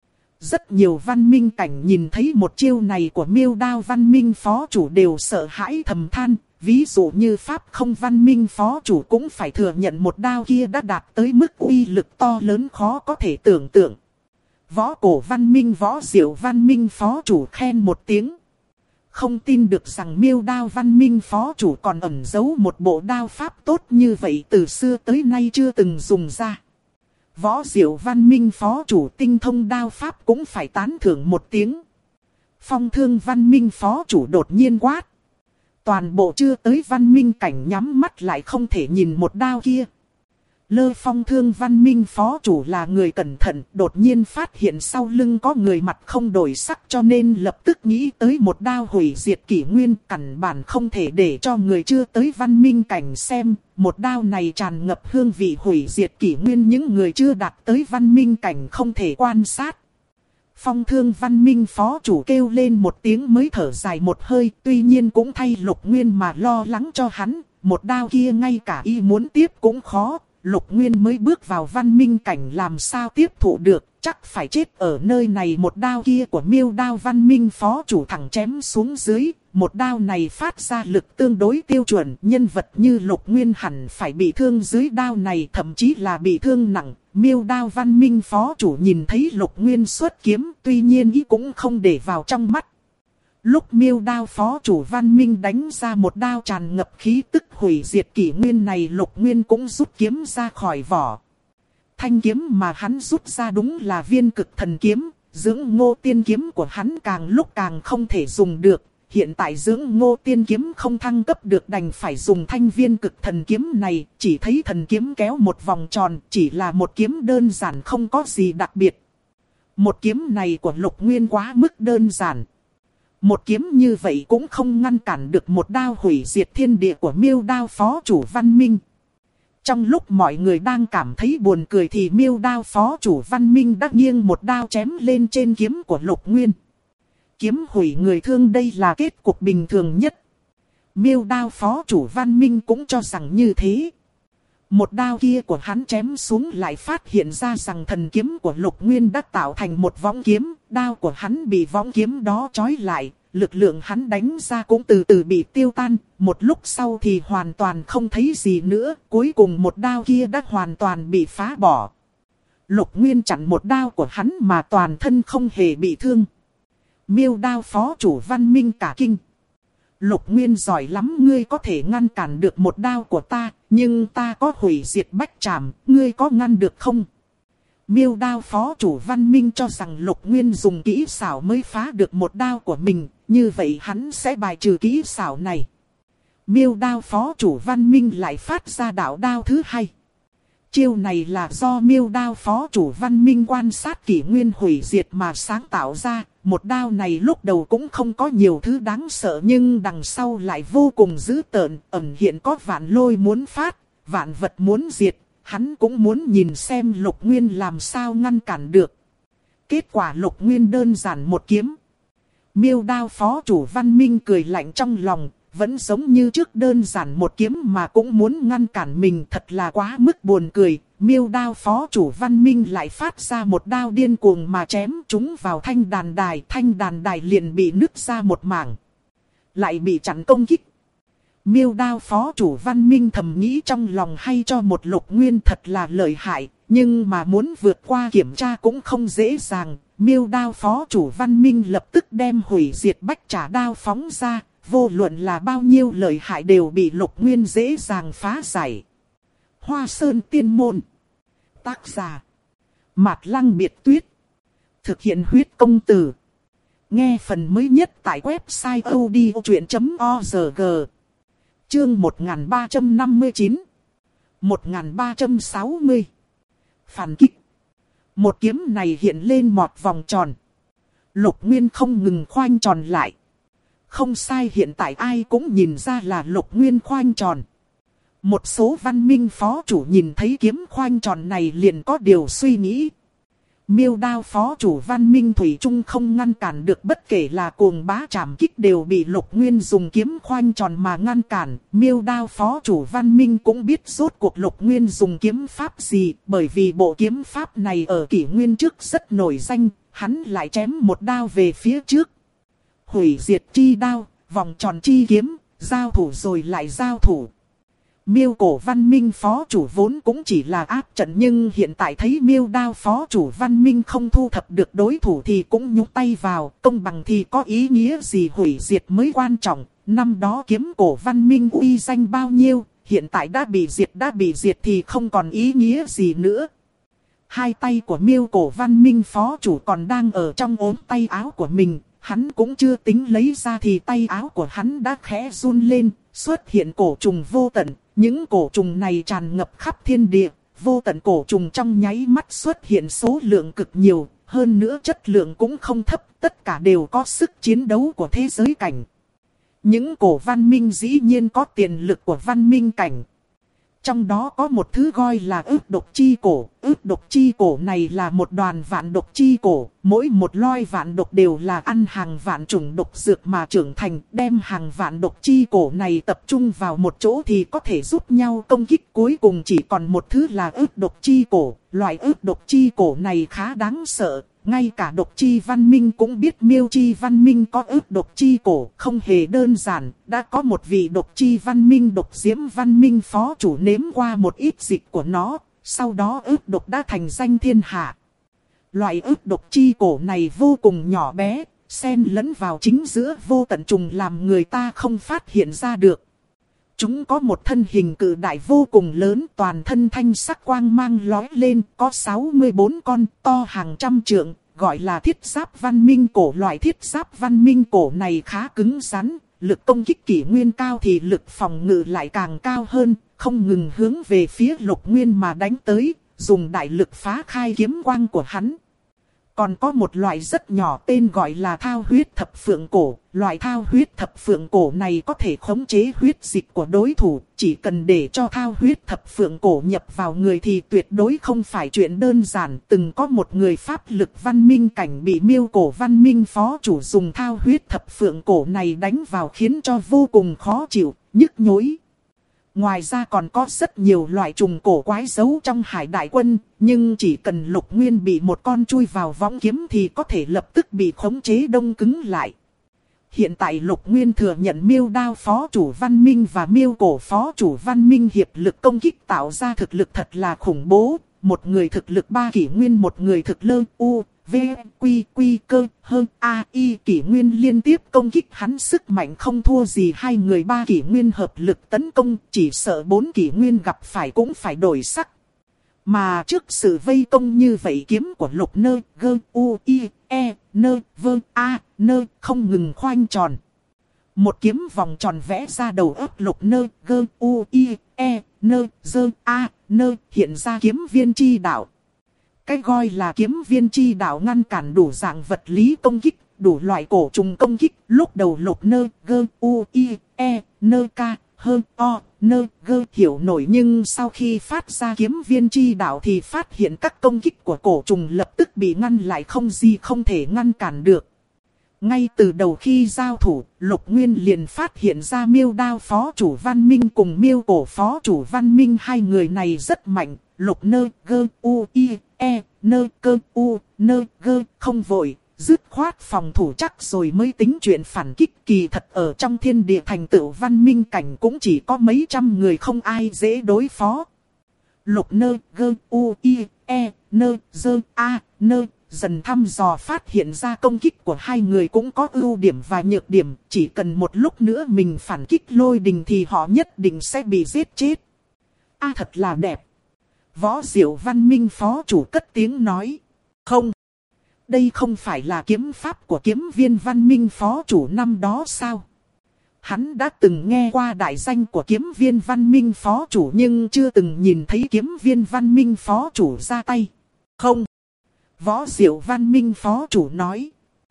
Rất nhiều văn minh cảnh nhìn thấy một chiêu này của Miêu Đao văn minh phó chủ đều sợ hãi thầm than. Ví dụ như Pháp không văn minh phó chủ cũng phải thừa nhận một đao kia đã đạt tới mức uy lực to lớn khó có thể tưởng tượng. Võ cổ văn minh Võ Diệu văn minh phó chủ khen một tiếng. Không tin được rằng Miêu Đao văn minh phó chủ còn ẩn giấu một bộ đao pháp tốt như vậy, từ xưa tới nay chưa từng dùng ra. Võ Diệu văn minh phó chủ tinh thông đao pháp cũng phải tán thưởng một tiếng. Phong Thương văn minh phó chủ đột nhiên quát. Toàn bộ chưa tới văn minh cảnh nhắm mắt lại không thể nhìn một đao kia. Lơ Phong Thương văn minh phó chủ là người cẩn thận, đột nhiên phát hiện sau lưng có người mặt không đổi sắc, cho nên lập tức nghĩ tới một đao hủy diệt kỷ nguyên, căn bản không thể để cho người chưa tới văn minh cảnh xem. Một đao này tràn ngập hương vị hủy diệt kỷ nguyên, những người chưa đạt tới văn minh cảnh không thể quan sát. Phong Thương văn minh phó chủ kêu lên một tiếng mới thở dài một hơi, tuy nhiên cũng thay Lục Nguyên mà lo lắng cho hắn. Một đao kia ngay cả y muốn tiếp cũng khó, Lục Nguyên mới bước vào văn minh cảnh làm sao tiếp thụ được, chắc phải chết ở nơi này. Một đao kia của Miêu Đao văn minh phó chủ thẳng chém xuống dưới, một đao này phát ra lực tương đối tiêu chuẩn, nhân vật như Lục Nguyên hẳn phải bị thương dưới đao này, thậm chí là bị thương nặng. Miêu Đao văn minh phó chủ nhìn thấy Lục Nguyên xuất kiếm, tuy nhiên ý cũng không để vào trong mắt. Lúc Miêu Đao phó chủ văn minh đánh ra một đao tràn ngập khí tức hủy diệt kỷ nguyên này, Lục Nguyên cũng rút kiếm ra khỏi vỏ. Thanh kiếm mà hắn rút ra đúng là Viên Cực Thần kiếm, Dưỡng Ngô Tiên kiếm của hắn càng lúc càng không thể dùng được. Hiện tại Dưỡng Ngô Tiên kiếm không thăng cấp được, đành phải dùng thanh Viên Cực Thần kiếm này. Chỉ thấy thần kiếm kéo một vòng tròn, chỉ là một kiếm đơn giản không có gì đặc biệt. Một kiếm này của Lục Nguyên quá mức đơn giản. Một kiếm như vậy cũng không ngăn cản được một đao hủy diệt thiên địa của Miêu Đao phó chủ văn minh. Trong lúc mọi người đang cảm thấy buồn cười thì Miêu Đao phó chủ văn minh đã nghiêng một đao chém lên trên kiếm của Lục Nguyên. Kiếm hủy người thương, đây là kết cục bình thường nhất. Miêu Đao phó chủ văn minh cũng cho rằng như thế. Một đao kia của hắn chém xuống lại phát hiện ra rằng thần kiếm của Lục Nguyên đã tạo thành một võng kiếm. Đao của hắn bị võng kiếm đó trói lại, lực lượng hắn đánh ra cũng từ từ bị tiêu tan, một lúc sau thì hoàn toàn không thấy gì nữa, cuối cùng một đao kia đã hoàn toàn bị phá bỏ. Lục Nguyên chặn một đao của hắn mà toàn thân không hề bị thương. Miêu đao phó chủ Văn Minh cả kinh. Lục Nguyên giỏi lắm, ngươi có thể ngăn cản được một đao của ta, nhưng ta có hủy diệt bách trảm, ngươi có ngăn được không? Miêu đao phó chủ Văn Minh cho rằng Lục Nguyên dùng kỹ xảo mới phá được một đao của mình, như vậy hắn sẽ bài trừ kỹ xảo này. Miêu đao phó chủ Văn Minh lại phát ra đạo đao thứ hai. Chiêu này là do miêu đao phó chủ Văn Minh quan sát kỷ nguyên hủy diệt mà sáng tạo ra. Một đao này lúc đầu cũng không có nhiều thứ đáng sợ, nhưng đằng sau lại vô cùng dữ tợn, ẩn hiện có vạn lôi muốn phát, vạn vật muốn diệt. Hắn cũng muốn nhìn xem Lục Nguyên làm sao ngăn cản được. Kết quả Lục Nguyên đơn giản một kiếm. Miêu đao phó chủ Văn Minh cười lạnh trong lòng, vẫn giống như trước đơn giản một kiếm mà cũng muốn ngăn cản mình, thật là quá mức buồn cười. Miêu đao phó chủ Văn Minh lại phát ra một đao điên cuồng mà chém chúng vào thanh đàn đài liền bị nứt ra một mảng. Lại bị chặn công kích. Miêu đao phó chủ Văn Minh thầm nghĩ trong lòng hay cho một Lục Nguyên thật là lợi hại, nhưng mà muốn vượt qua kiểm tra cũng không dễ dàng. Miêu đao phó chủ Văn Minh lập tức đem hủy diệt bách trả đao phóng ra, vô luận là bao nhiêu lợi hại đều bị Lục Nguyên dễ dàng phá giải. Hoa Sơn Tiên Môn. Tác giả Mạt Lăng Biệt Tuyết. Thực hiện huyết công từ. Nghe phần mới nhất tại website odchuyện.org. Chương 1359 1360. Phản kích. Một kiếm này hiện lên một vòng tròn. Lục Nguyên không ngừng khoanh tròn lại. Không sai, hiện tại ai cũng nhìn ra là Lục Nguyên khoanh tròn. Một số văn minh phó chủ nhìn thấy kiếm khoanh tròn này liền có điều suy nghĩ. Miêu đao phó chủ Văn Minh thủy chung không ngăn cản được, bất kể là cuồng bá trảm kích đều bị Lục Nguyên dùng kiếm khoanh tròn mà ngăn cản. Miêu đao phó chủ Văn Minh cũng biết rốt cuộc Lục Nguyên dùng kiếm pháp gì, bởi vì bộ kiếm pháp này ở kỷ nguyên trước rất nổi danh, hắn lại chém một đao về phía trước. Hủy diệt chi đao, vòng tròn chi kiếm, giao thủ rồi lại giao thủ. Miêu cổ Văn Minh phó chủ vốn cũng chỉ là áp trận, nhưng hiện tại thấy miêu đao phó chủ Văn Minh không thu thập được đối thủ thì cũng nhúc tay vào, công bằng thì có ý nghĩa gì, hủy diệt mới quan trọng. Năm đó kiếm cổ Văn Minh uy danh bao nhiêu, hiện tại đã bị diệt thì không còn ý nghĩa gì nữa. Hai tay của miêu cổ Văn Minh phó chủ còn đang ở trong ốm tay áo của mình, hắn cũng chưa tính lấy ra thì tay áo của hắn đã khẽ run lên, xuất hiện cổ trùng vô tận. Những cổ trùng này tràn ngập khắp thiên địa, vô tận cổ trùng trong nháy mắt xuất hiện số lượng cực nhiều, hơn nữa chất lượng cũng không thấp, tất cả đều có sức chiến đấu của thế giới cảnh. Những cổ văn minh dĩ nhiên có tiền lực của văn minh cảnh. Trong đó có một thứ gọi là ức độc chi cổ. Ức độc chi cổ này là một đoàn vạn độc chi cổ. Mỗi một loài vạn độc đều là ăn hàng vạn chủng độc dược mà trưởng thành. Đem hàng vạn độc chi cổ này tập trung vào một chỗ thì có thể giúp nhau công kích. Cuối cùng chỉ còn một thứ là ức độc chi cổ. Loại ức độc chi cổ này khá đáng sợ. Ngay cả độc chi văn minh cũng biết miêu chi văn minh có ức độc chi cổ, không hề đơn giản. Đã có một vị độc chi văn minh, độc diễm văn minh phó chủ nếm qua một ít dịch của nó, sau đó ức độc đã thành danh thiên hạ. Loại ức độc chi cổ này vô cùng nhỏ bé, xen lẫn vào chính giữa vô tận trùng làm người ta không phát hiện ra được. Chúng có một thân hình cự đại vô cùng lớn, toàn thân thanh sắc quang mang lói lên, có 64 con, to hàng trăm trượng, gọi là thiết giáp văn minh cổ. Loại thiết giáp văn minh cổ này khá cứng rắn, lực công kích kỷ nguyên cao thì lực phòng ngự lại càng cao hơn, không ngừng hướng về phía Lục Nguyên mà đánh tới, dùng đại lực phá khai kiếm quang của hắn. Còn có một loại rất nhỏ tên gọi là thao huyết thập phượng cổ. Loại thao huyết thập phượng cổ này có thể khống chế huyết dịch của đối thủ. Chỉ cần để cho thao huyết thập phượng cổ nhập vào người thì tuyệt đối không phải chuyện đơn giản. Từng có một người pháp lực văn minh cảnh bị miêu cổ văn minh phó chủ dùng thao huyết thập phượng cổ này đánh vào khiến cho vô cùng khó chịu, nhức nhối. Ngoài ra còn có rất nhiều loại trùng cổ quái giấu trong hải đại quân, nhưng chỉ cần Lục Nguyên bị một con chui vào võng kiếm thì có thể lập tức bị khống chế đông cứng lại. hiện tại Lục Nguyên thừa nhận Miêu Đao phó chủ Văn Minh và Miêu Cổ phó chủ Văn Minh hiệp lực công kích tạo ra thực lực thật là khủng bố. Một người thực lực 3 kỷ nguyên, một người thực lơ u, v, quy, quy cơ, hơn a, y kỷ nguyên liên tiếp công kích hắn, sức mạnh không thua gì hai người 3 kỷ nguyên hợp lực tấn công, chỉ sợ 4 kỷ nguyên gặp phải cũng phải đổi sắc. Mà trước sự vây công như vậy, kiếm của Lục Nơ, gơ, u, y, e, nơ, vơ, a, nơ không ngừng khoanh tròn. Một kiếm vòng tròn vẽ ra đầu óc Lục Nơ, gơ, u, y, e, nơ, dơ, a, nơ hiện ra kiếm viên chi đạo. Cái gọi là kiếm viên chi đạo ngăn cản đủ dạng vật lý công kích, đủ loại cổ trùng công kích. Lúc đầu Lục Nơ, gơ, u, y, e, nơ, ca, hơ, o, nơ, gơ hiểu nổi, nhưng sau khi phát ra kiếm viên chi đạo thì phát hiện các công kích của cổ trùng lập tức bị ngăn lại, không gì không thể ngăn cản được. Ngay từ đầu khi giao thủ, Lục Nguyên liền phát hiện ra Miêu Đao phó chủ Văn Minh cùng Miêu Cổ phó chủ Văn Minh, hai người này rất mạnh. Lục Nơ, gơ, u, y, e, nơ, cơ, u, nơ, gơ không vội, dứt khoát phòng thủ chắc rồi mới tính chuyện phản kích. Kỳ thật ở trong thiên địa thành tựu văn minh cảnh cũng chỉ có mấy trăm người, không ai dễ đối phó. Lục Nơ, gơ, u, y, e, nơ, dơ, a, nơ dần thăm dò phát hiện ra công kích của hai người cũng có ưu điểm và nhược điểm. Chỉ cần một lúc nữa mình phản kích lôi đình thì họ nhất định sẽ bị giết chết. A thật là đẹp. Võ Diệu Văn Minh phó chủ cất tiếng nói. Không. Đây không phải là kiếm pháp của kiếm viên Văn Minh phó chủ năm đó sao? Hắn đã từng nghe qua đại danh của kiếm viên Văn Minh phó chủ nhưng chưa từng nhìn thấy kiếm viên Văn Minh phó chủ ra tay. Không. Võ Diệu Văn Minh phó chủ nói.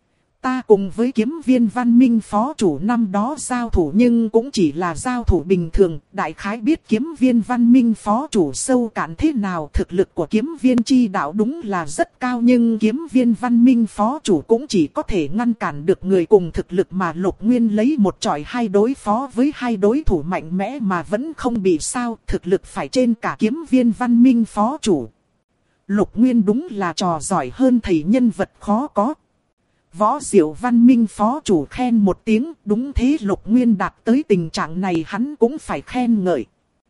Ta cùng với kiếm viên Văn Minh phó chủ năm đó giao thủ nhưng cũng chỉ là giao thủ bình thường. Đại khái biết kiếm viên Văn Minh phó chủ sâu cạn thế nào. Thực lực của kiếm viên chi đạo đúng là rất cao, nhưng kiếm viên Văn Minh phó chủ cũng chỉ có thể ngăn cản được người cùng thực lực, mà Lục Nguyên lấy một chọi hai đối phó với hai đối thủ mạnh mẽ mà vẫn không bị sao. Thực lực phải trên cả kiếm viên Văn Minh phó chủ. Lục Nguyên đúng là trò giỏi hơn thầy nhân vật khó có. Võ Diệu Văn Minh phó chủ khen một tiếng. Đúng thế, Lục Nguyên đạt tới tình trạng này hắn cũng phải khen ngợi.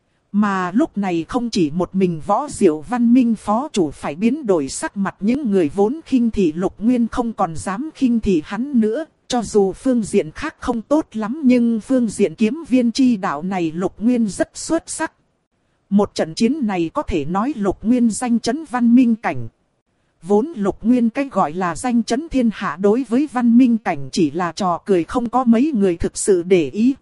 Mà lúc này không chỉ một mình Võ Diệu Văn Minh phó chủ phải biến đổi sắc mặt. Những người vốn khinh thị Lục Nguyên không còn dám khinh thị hắn nữa. Cho dù phương diện khác không tốt lắm nhưng phương diện kiếm viên chi đạo này Lục Nguyên rất xuất sắc. Một trận chiến này có thể nói Lục Nguyên danh chấn văn minh cảnh. Vốn Lục Nguyên cái gọi là danh chấn thiên hạ đối với văn minh cảnh chỉ là trò cười, không có mấy người thực sự để ý.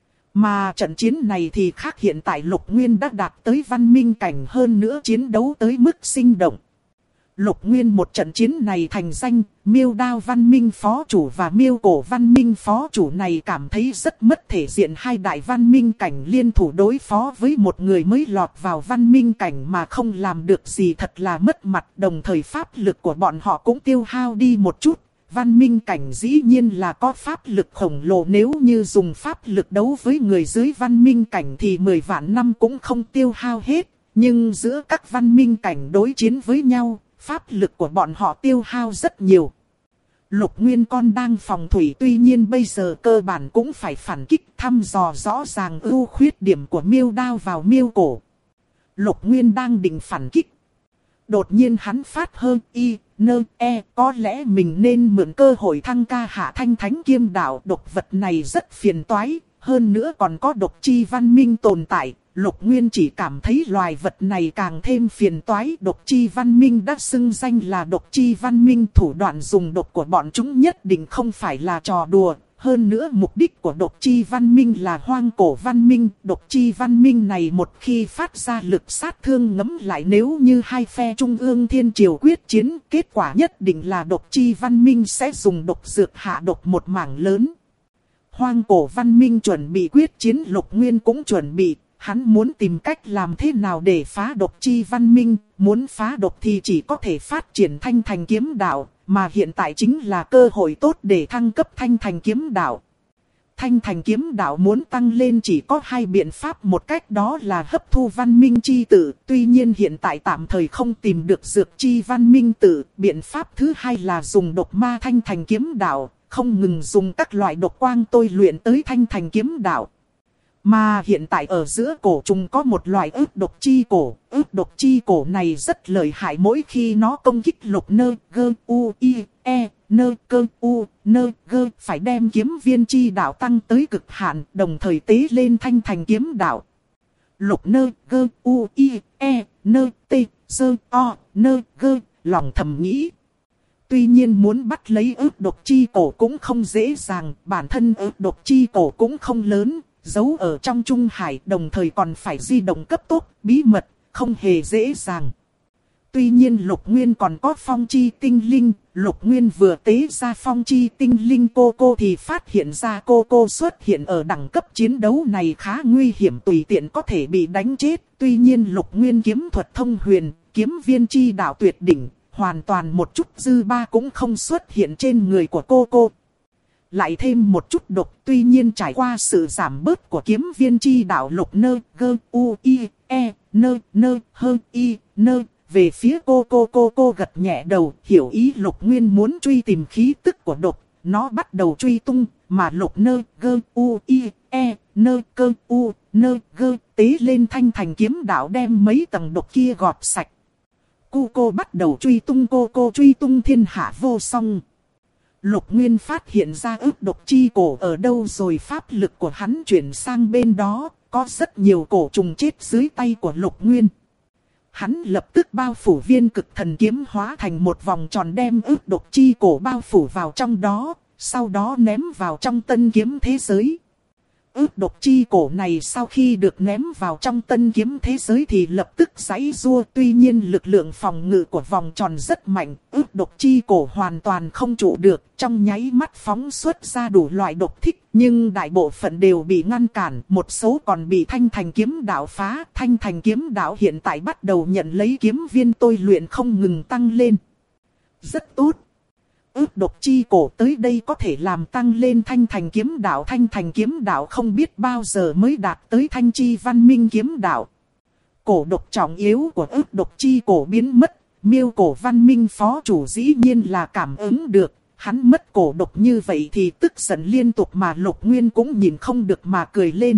Mà trận chiến này thì khác, hiện tại Lục Nguyên đã đạt tới văn minh cảnh, hơn nữa chiến đấu tới mức sinh động. Lục Nguyên một trận chiến này thành danh, Miêu Đao Văn Minh phó chủ và Miêu Cổ Văn Minh phó chủ này cảm thấy rất mất thể diện. Hai đại văn minh cảnh liên thủ đối phó với một người mới lọt vào văn minh cảnh mà không làm được gì, thật là mất mặt. Đồng thời pháp lực của bọn họ cũng tiêu hao đi một chút. Văn minh cảnh dĩ nhiên là có pháp lực khổng lồ, nếu như dùng pháp lực đấu với người dưới văn minh cảnh thì 10 vạn năm cũng không tiêu hao hết. Nhưng giữa các văn minh cảnh đối chiến với nhau, pháp lực của bọn họ tiêu hao rất nhiều. Lục Nguyên còn đang phòng thủy, tuy nhiên bây giờ cơ bản cũng phải phản kích, thăm dò rõ ràng ưu khuyết điểm của Miêu Đao vào Miêu Cổ. Lục Nguyên đang định phản kích. Đột nhiên hắn phát hơn y, nơ, e, có lẽ mình nên mượn cơ hội thăng ca hạ thanh thánh kiêm đạo. Độc vật này rất phiền toái, hơn nữa còn có độc chi văn minh tồn tại. Lục Nguyên chỉ cảm thấy loài vật này càng thêm phiền toái. Độc chi văn minh đã xưng danh là độc chi văn minh, thủ đoạn dùng độc của bọn chúng nhất định không phải là trò đùa. Hơn nữa mục đích của độc chi văn minh là hoang cổ văn minh. Độc chi văn minh này một khi phát ra lực sát thương, ngấm lại nếu như hai phe trung ương thiên triều quyết chiến, kết quả nhất định là độc chi văn minh sẽ dùng độc dược hạ độc một mảng lớn. Hoang cổ văn minh chuẩn bị quyết chiến, Lục Nguyên cũng chuẩn bị. Hắn muốn tìm cách làm thế nào để phá độc chi văn minh. Muốn phá độc thì chỉ có thể phát triển thanh thành kiếm đạo. Mà hiện tại chính là cơ hội tốt để thăng cấp thanh thành kiếm đạo. Thanh thành kiếm đạo muốn tăng lên chỉ có hai biện pháp. Một cách đó là hấp thu văn minh chi tử. Tuy nhiên hiện tại tạm thời không tìm được dược chi văn minh tử. Biện pháp thứ hai là dùng độc ma thanh thành kiếm đạo. không ngừng dùng các loại độc quang tôi luyện tới thanh thành kiếm đạo. Mà hiện tại ở giữa cổ trùng có một loại ức độc chi cổ. Ức độc chi cổ này rất lợi hại, mỗi khi nó công kích lục nơ gơ u i e nơ cơ u nơ gơ phải đem kiếm viên chi đạo tăng tới cực hạn, đồng thời tế lên thanh thành kiếm đạo. Lục nơ gơ u i e nơ t dơ o nơ gơ, lòng thầm nghĩ. Tuy nhiên muốn bắt lấy ức độc chi cổ cũng không dễ dàng, bản thân ức độc chi cổ cũng không lớn, giấu ở trong Trung Hải, đồng thời còn phải di động cấp tốc, bí mật, không hề dễ dàng. Tuy nhiên Lục Nguyên còn có phong chi tinh linh, Lục Nguyên vừa tế ra phong chi tinh linh cô thì phát hiện ra cô xuất hiện ở đẳng cấp chiến đấu này khá nguy hiểm, tùy tiện có thể bị đánh chết. Tuy nhiên Lục Nguyên kiếm thuật thông huyền, kiếm viên chi đạo tuyệt đỉnh, hoàn toàn một chút dư ba cũng không xuất hiện trên người của cô. Lại thêm một chút độc, tuy nhiên trải qua sự giảm bớt của kiếm viên chi đạo lục nơ gơ u i e nơ nơ hơ i nơ. Về phía cô gật nhẹ đầu, hiểu ý Lục Nguyên muốn truy tìm khí tức của độc, nó bắt đầu truy tung, mà lục nơ gơ u i e nơ cơ u nơ gơ tế lên thanh thành kiếm đạo đem mấy tầng độc kia gọt sạch. Cô bắt đầu truy tung, cô truy tung thiên hạ vô song. Lục Nguyên phát hiện ra ức độc chi cổ ở đâu rồi, pháp lực của hắn chuyển sang bên đó, có rất nhiều cổ trùng chết dưới tay của Lục Nguyên. Hắn lập tức bao phủ viên cực thần kiếm hóa thành một vòng tròn đem ức độc chi cổ bao phủ vào trong đó, sau đó ném vào trong tân kiếm thế giới. Ức độc chi cổ này sau khi được ném vào trong tân kiếm thế giới thì lập tức giãy giụa, tuy nhiên lực lượng phòng ngự của vòng tròn rất mạnh, ức độc chi cổ hoàn toàn không trụ được, trong nháy mắt phóng xuất ra đủ loại độc thích, nhưng đại bộ phận đều bị ngăn cản, một số còn bị thanh thành kiếm đạo phá. Thanh thành kiếm đạo hiện tại bắt đầu nhận lấy kiếm viên tôi luyện không ngừng tăng lên. Rất tốt. Ức độc chi cổ tới đây có thể làm tăng lên thanh thành kiếm đạo. Thanh thành kiếm đạo không biết bao giờ mới đạt tới thanh chi văn minh kiếm đạo. Cổ độc trọng yếu của ức độc chi cổ biến mất, Miêu cổ văn minh phó chủ dĩ nhiên là cảm ứng được. Hắn mất cổ độc như vậy thì tức giận liên tục, mà Lục Nguyên cũng nhìn không được mà cười lên.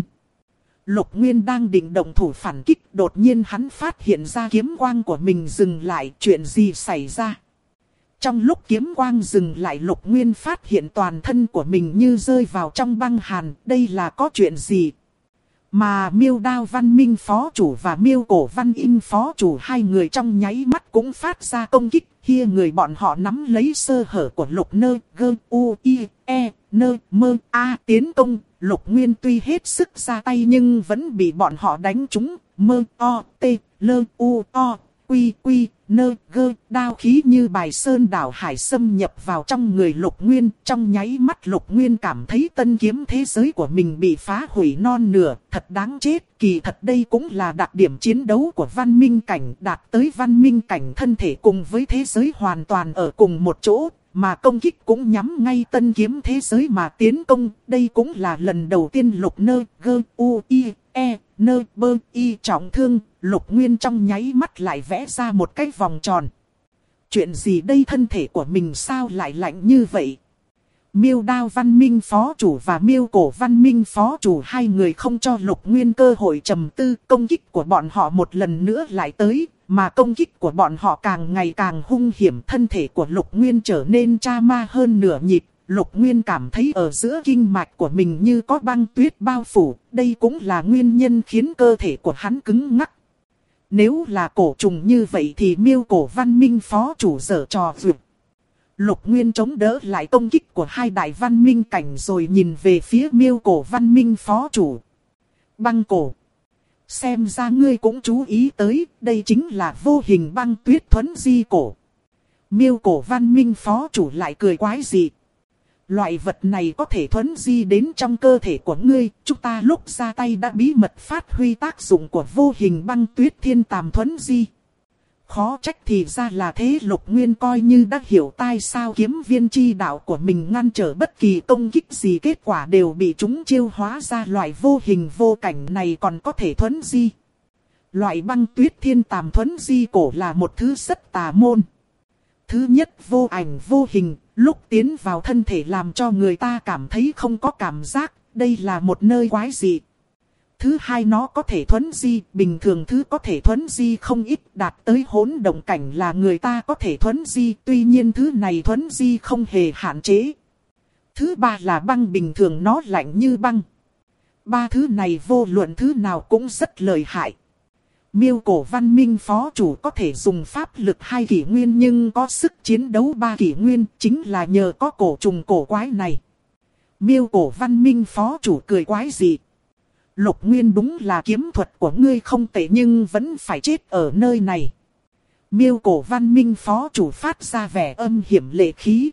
Lục Nguyên đang định động thủ phản kích, đột nhiên hắn phát hiện ra kiếm quang của mình dừng lại. Chuyện gì xảy ra? Trong lúc kiếm quang dừng lại, Lục Nguyên phát hiện toàn thân của mình như rơi vào trong băng hàn. Đây là có chuyện gì? Mà Miêu Đao Văn Minh phó chủ và Miêu Cổ Văn Inh phó chủ, hai người trong nháy mắt cũng phát ra công kích. Kia người bọn họ nắm lấy sơ hở của Lục nơ gơ u i e nơ mơ a tiến công. Lục Nguyên tuy hết sức ra tay nhưng vẫn bị bọn họ đánh trúng. Mơ o t lơ u o quy quy nơ gơ, đao khí như bài sơn đảo hải xâm nhập vào trong người Lục Nguyên. Trong nháy mắt Lục Nguyên cảm thấy tân kiếm thế giới của mình bị phá hủy non nửa, thật đáng chết. Kỳ thật đây cũng là đặc điểm chiến đấu của văn minh cảnh, đạt tới văn minh cảnh thân thể cùng với thế giới hoàn toàn ở cùng một chỗ, mà công kích cũng nhắm ngay tân kiếm thế giới mà tiến công. Đây cũng là lần đầu tiên Lục nơ gơ u i e nơ bơ y trọng thương. Lục Nguyên trong nháy mắt lại vẽ ra một cái vòng tròn. Chuyện gì đây, thân thể của mình sao lại lạnh như vậy? Miêu Đao Văn Minh phó chủ và Miêu Cổ Văn Minh phó chủ, hai người không cho Lục Nguyên cơ hội trầm tư. Công kích của bọn họ một lần nữa lại tới, mà công kích của bọn họ càng ngày càng hung hiểm. Thân thể của Lục Nguyên trở nên tra ma hơn nửa nhịp. Lục Nguyên cảm thấy ở giữa kinh mạch của mình như có băng tuyết bao phủ. Đây cũng là nguyên nhân khiến cơ thể của hắn cứng ngắc. Nếu là cổ trùng như vậy thì Miêu Cổ Văn Minh phó chủ giở trò vượt. Lục Nguyên chống đỡ lại công kích của hai đại văn minh cảnh rồi nhìn về phía Miêu Cổ Văn Minh phó chủ. Băng cổ. Xem ra ngươi cũng chú ý tới, đây chính là vô hình băng tuyết thuẫn di cổ. Miêu Cổ Văn Minh phó chủ lại cười quái dị. Loại vật này có thể thuẫn di đến trong cơ thể của ngươi. Chúng ta lúc ra tay đã bí mật phát huy tác dụng của vô hình băng tuyết thiên tàm thuẫn di. Khó trách thì ra là thế. Lục Nguyên coi như đã hiểu tại sao kiếm viên chi đạo của mình ngăn trở bất kỳ công kích gì, kết quả đều bị chúng chiêu hóa ra loại vô hình vô cảnh này còn có thể thuẫn di. Loại băng tuyết thiên tàm thuẫn di cổ là một thứ rất tà môn. Thứ nhất vô ảnh vô hình, Lúc tiến vào thân thể làm cho người ta cảm thấy không có cảm giác, đây là một nơi quái dị. Thứ hai, nó có thể thuấn di, bình thường thứ có thể thuấn di không ít, đạt tới hỗn động cảnh là người ta có thể thuấn di, tuy nhiên thứ này thuấn di không hề hạn chế. Thứ ba là băng, bình thường nó lạnh như băng. Ba thứ này vô luận thứ nào cũng rất lợi hại. Miêu cổ văn minh phó chủ có thể dùng pháp lực 2 kỷ nguyên nhưng có sức chiến đấu 3 kỷ nguyên, chính là nhờ có cổ trùng cổ quái này. Miêu cổ văn minh phó chủ cười quái dị. Lục Nguyên, đúng là kiếm thuật của ngươi không tệ nhưng vẫn phải chết ở nơi này. Miêu cổ văn minh phó chủ phát ra vẻ âm hiểm lệ khí.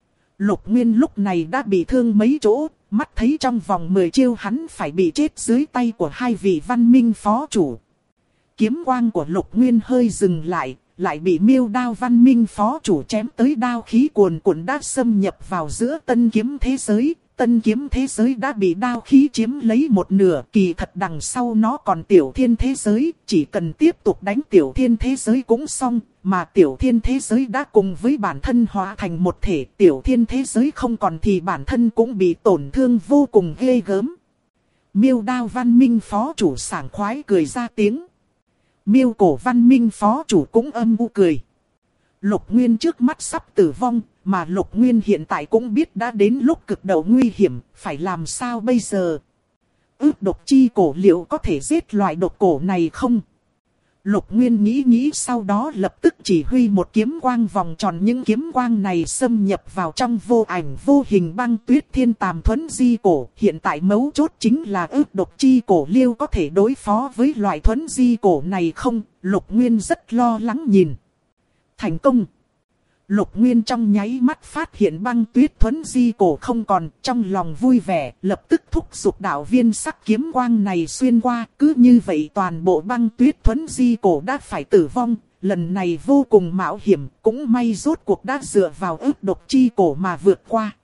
Lục Nguyên lúc này đã bị thương mấy chỗ, mắt thấy trong vòng 10 chiêu hắn phải bị chết dưới tay của 2 vị văn minh phó chủ. Kiếm quang của Lục Nguyên hơi dừng lại, lại bị miêu đao văn minh phó chủ chém tới, đao khí cuồn cuộn đã xâm nhập vào giữa tân kiếm thế giới. Tân kiếm thế giới đã bị đao khí chiếm lấy một nửa, kỳ thật đằng sau nó còn tiểu thiên thế giới, chỉ cần tiếp tục đánh tiểu thiên thế giới cũng xong, mà tiểu thiên thế giới đã cùng với bản thân hóa thành một thể, tiểu thiên thế giới không còn thì bản thân cũng bị tổn thương vô cùng ghê gớm. Miêu đao văn minh phó chủ sảng khoái cười ra tiếng. Miêu cổ văn minh phó chủ cũng âm u cười. Lục Nguyên trước mắt sắp tử vong, mà Lục Nguyên hiện tại cũng biết đã đến lúc cực độ nguy hiểm, phải làm sao bây giờ? Ước độc chi cổ liệu có thể giết loại độc cổ này không? Lục Nguyên nghĩ sau đó lập tức chỉ huy một kiếm quang vòng tròn, những kiếm quang này xâm nhập vào trong vô ảnh vô hình băng tuyết thiên tàm thuấn di cổ. Hiện tại mấu chốt chính là ước độc chi cổ liêu có thể đối phó với loại thuấn di cổ này không? Lục Nguyên rất lo lắng nhìn. Thành công! Lục Nguyên trong nháy mắt phát hiện băng tuyết thuấn di cổ không còn, trong lòng vui vẻ, lập tức thúc giục đạo viên sắc kiếm quang này xuyên qua, cứ như vậy toàn bộ băng tuyết thuấn di cổ đã phải tử vong, lần này vô cùng mạo hiểm, cũng may rốt cuộc đã dựa vào ước độc chi cổ mà vượt qua.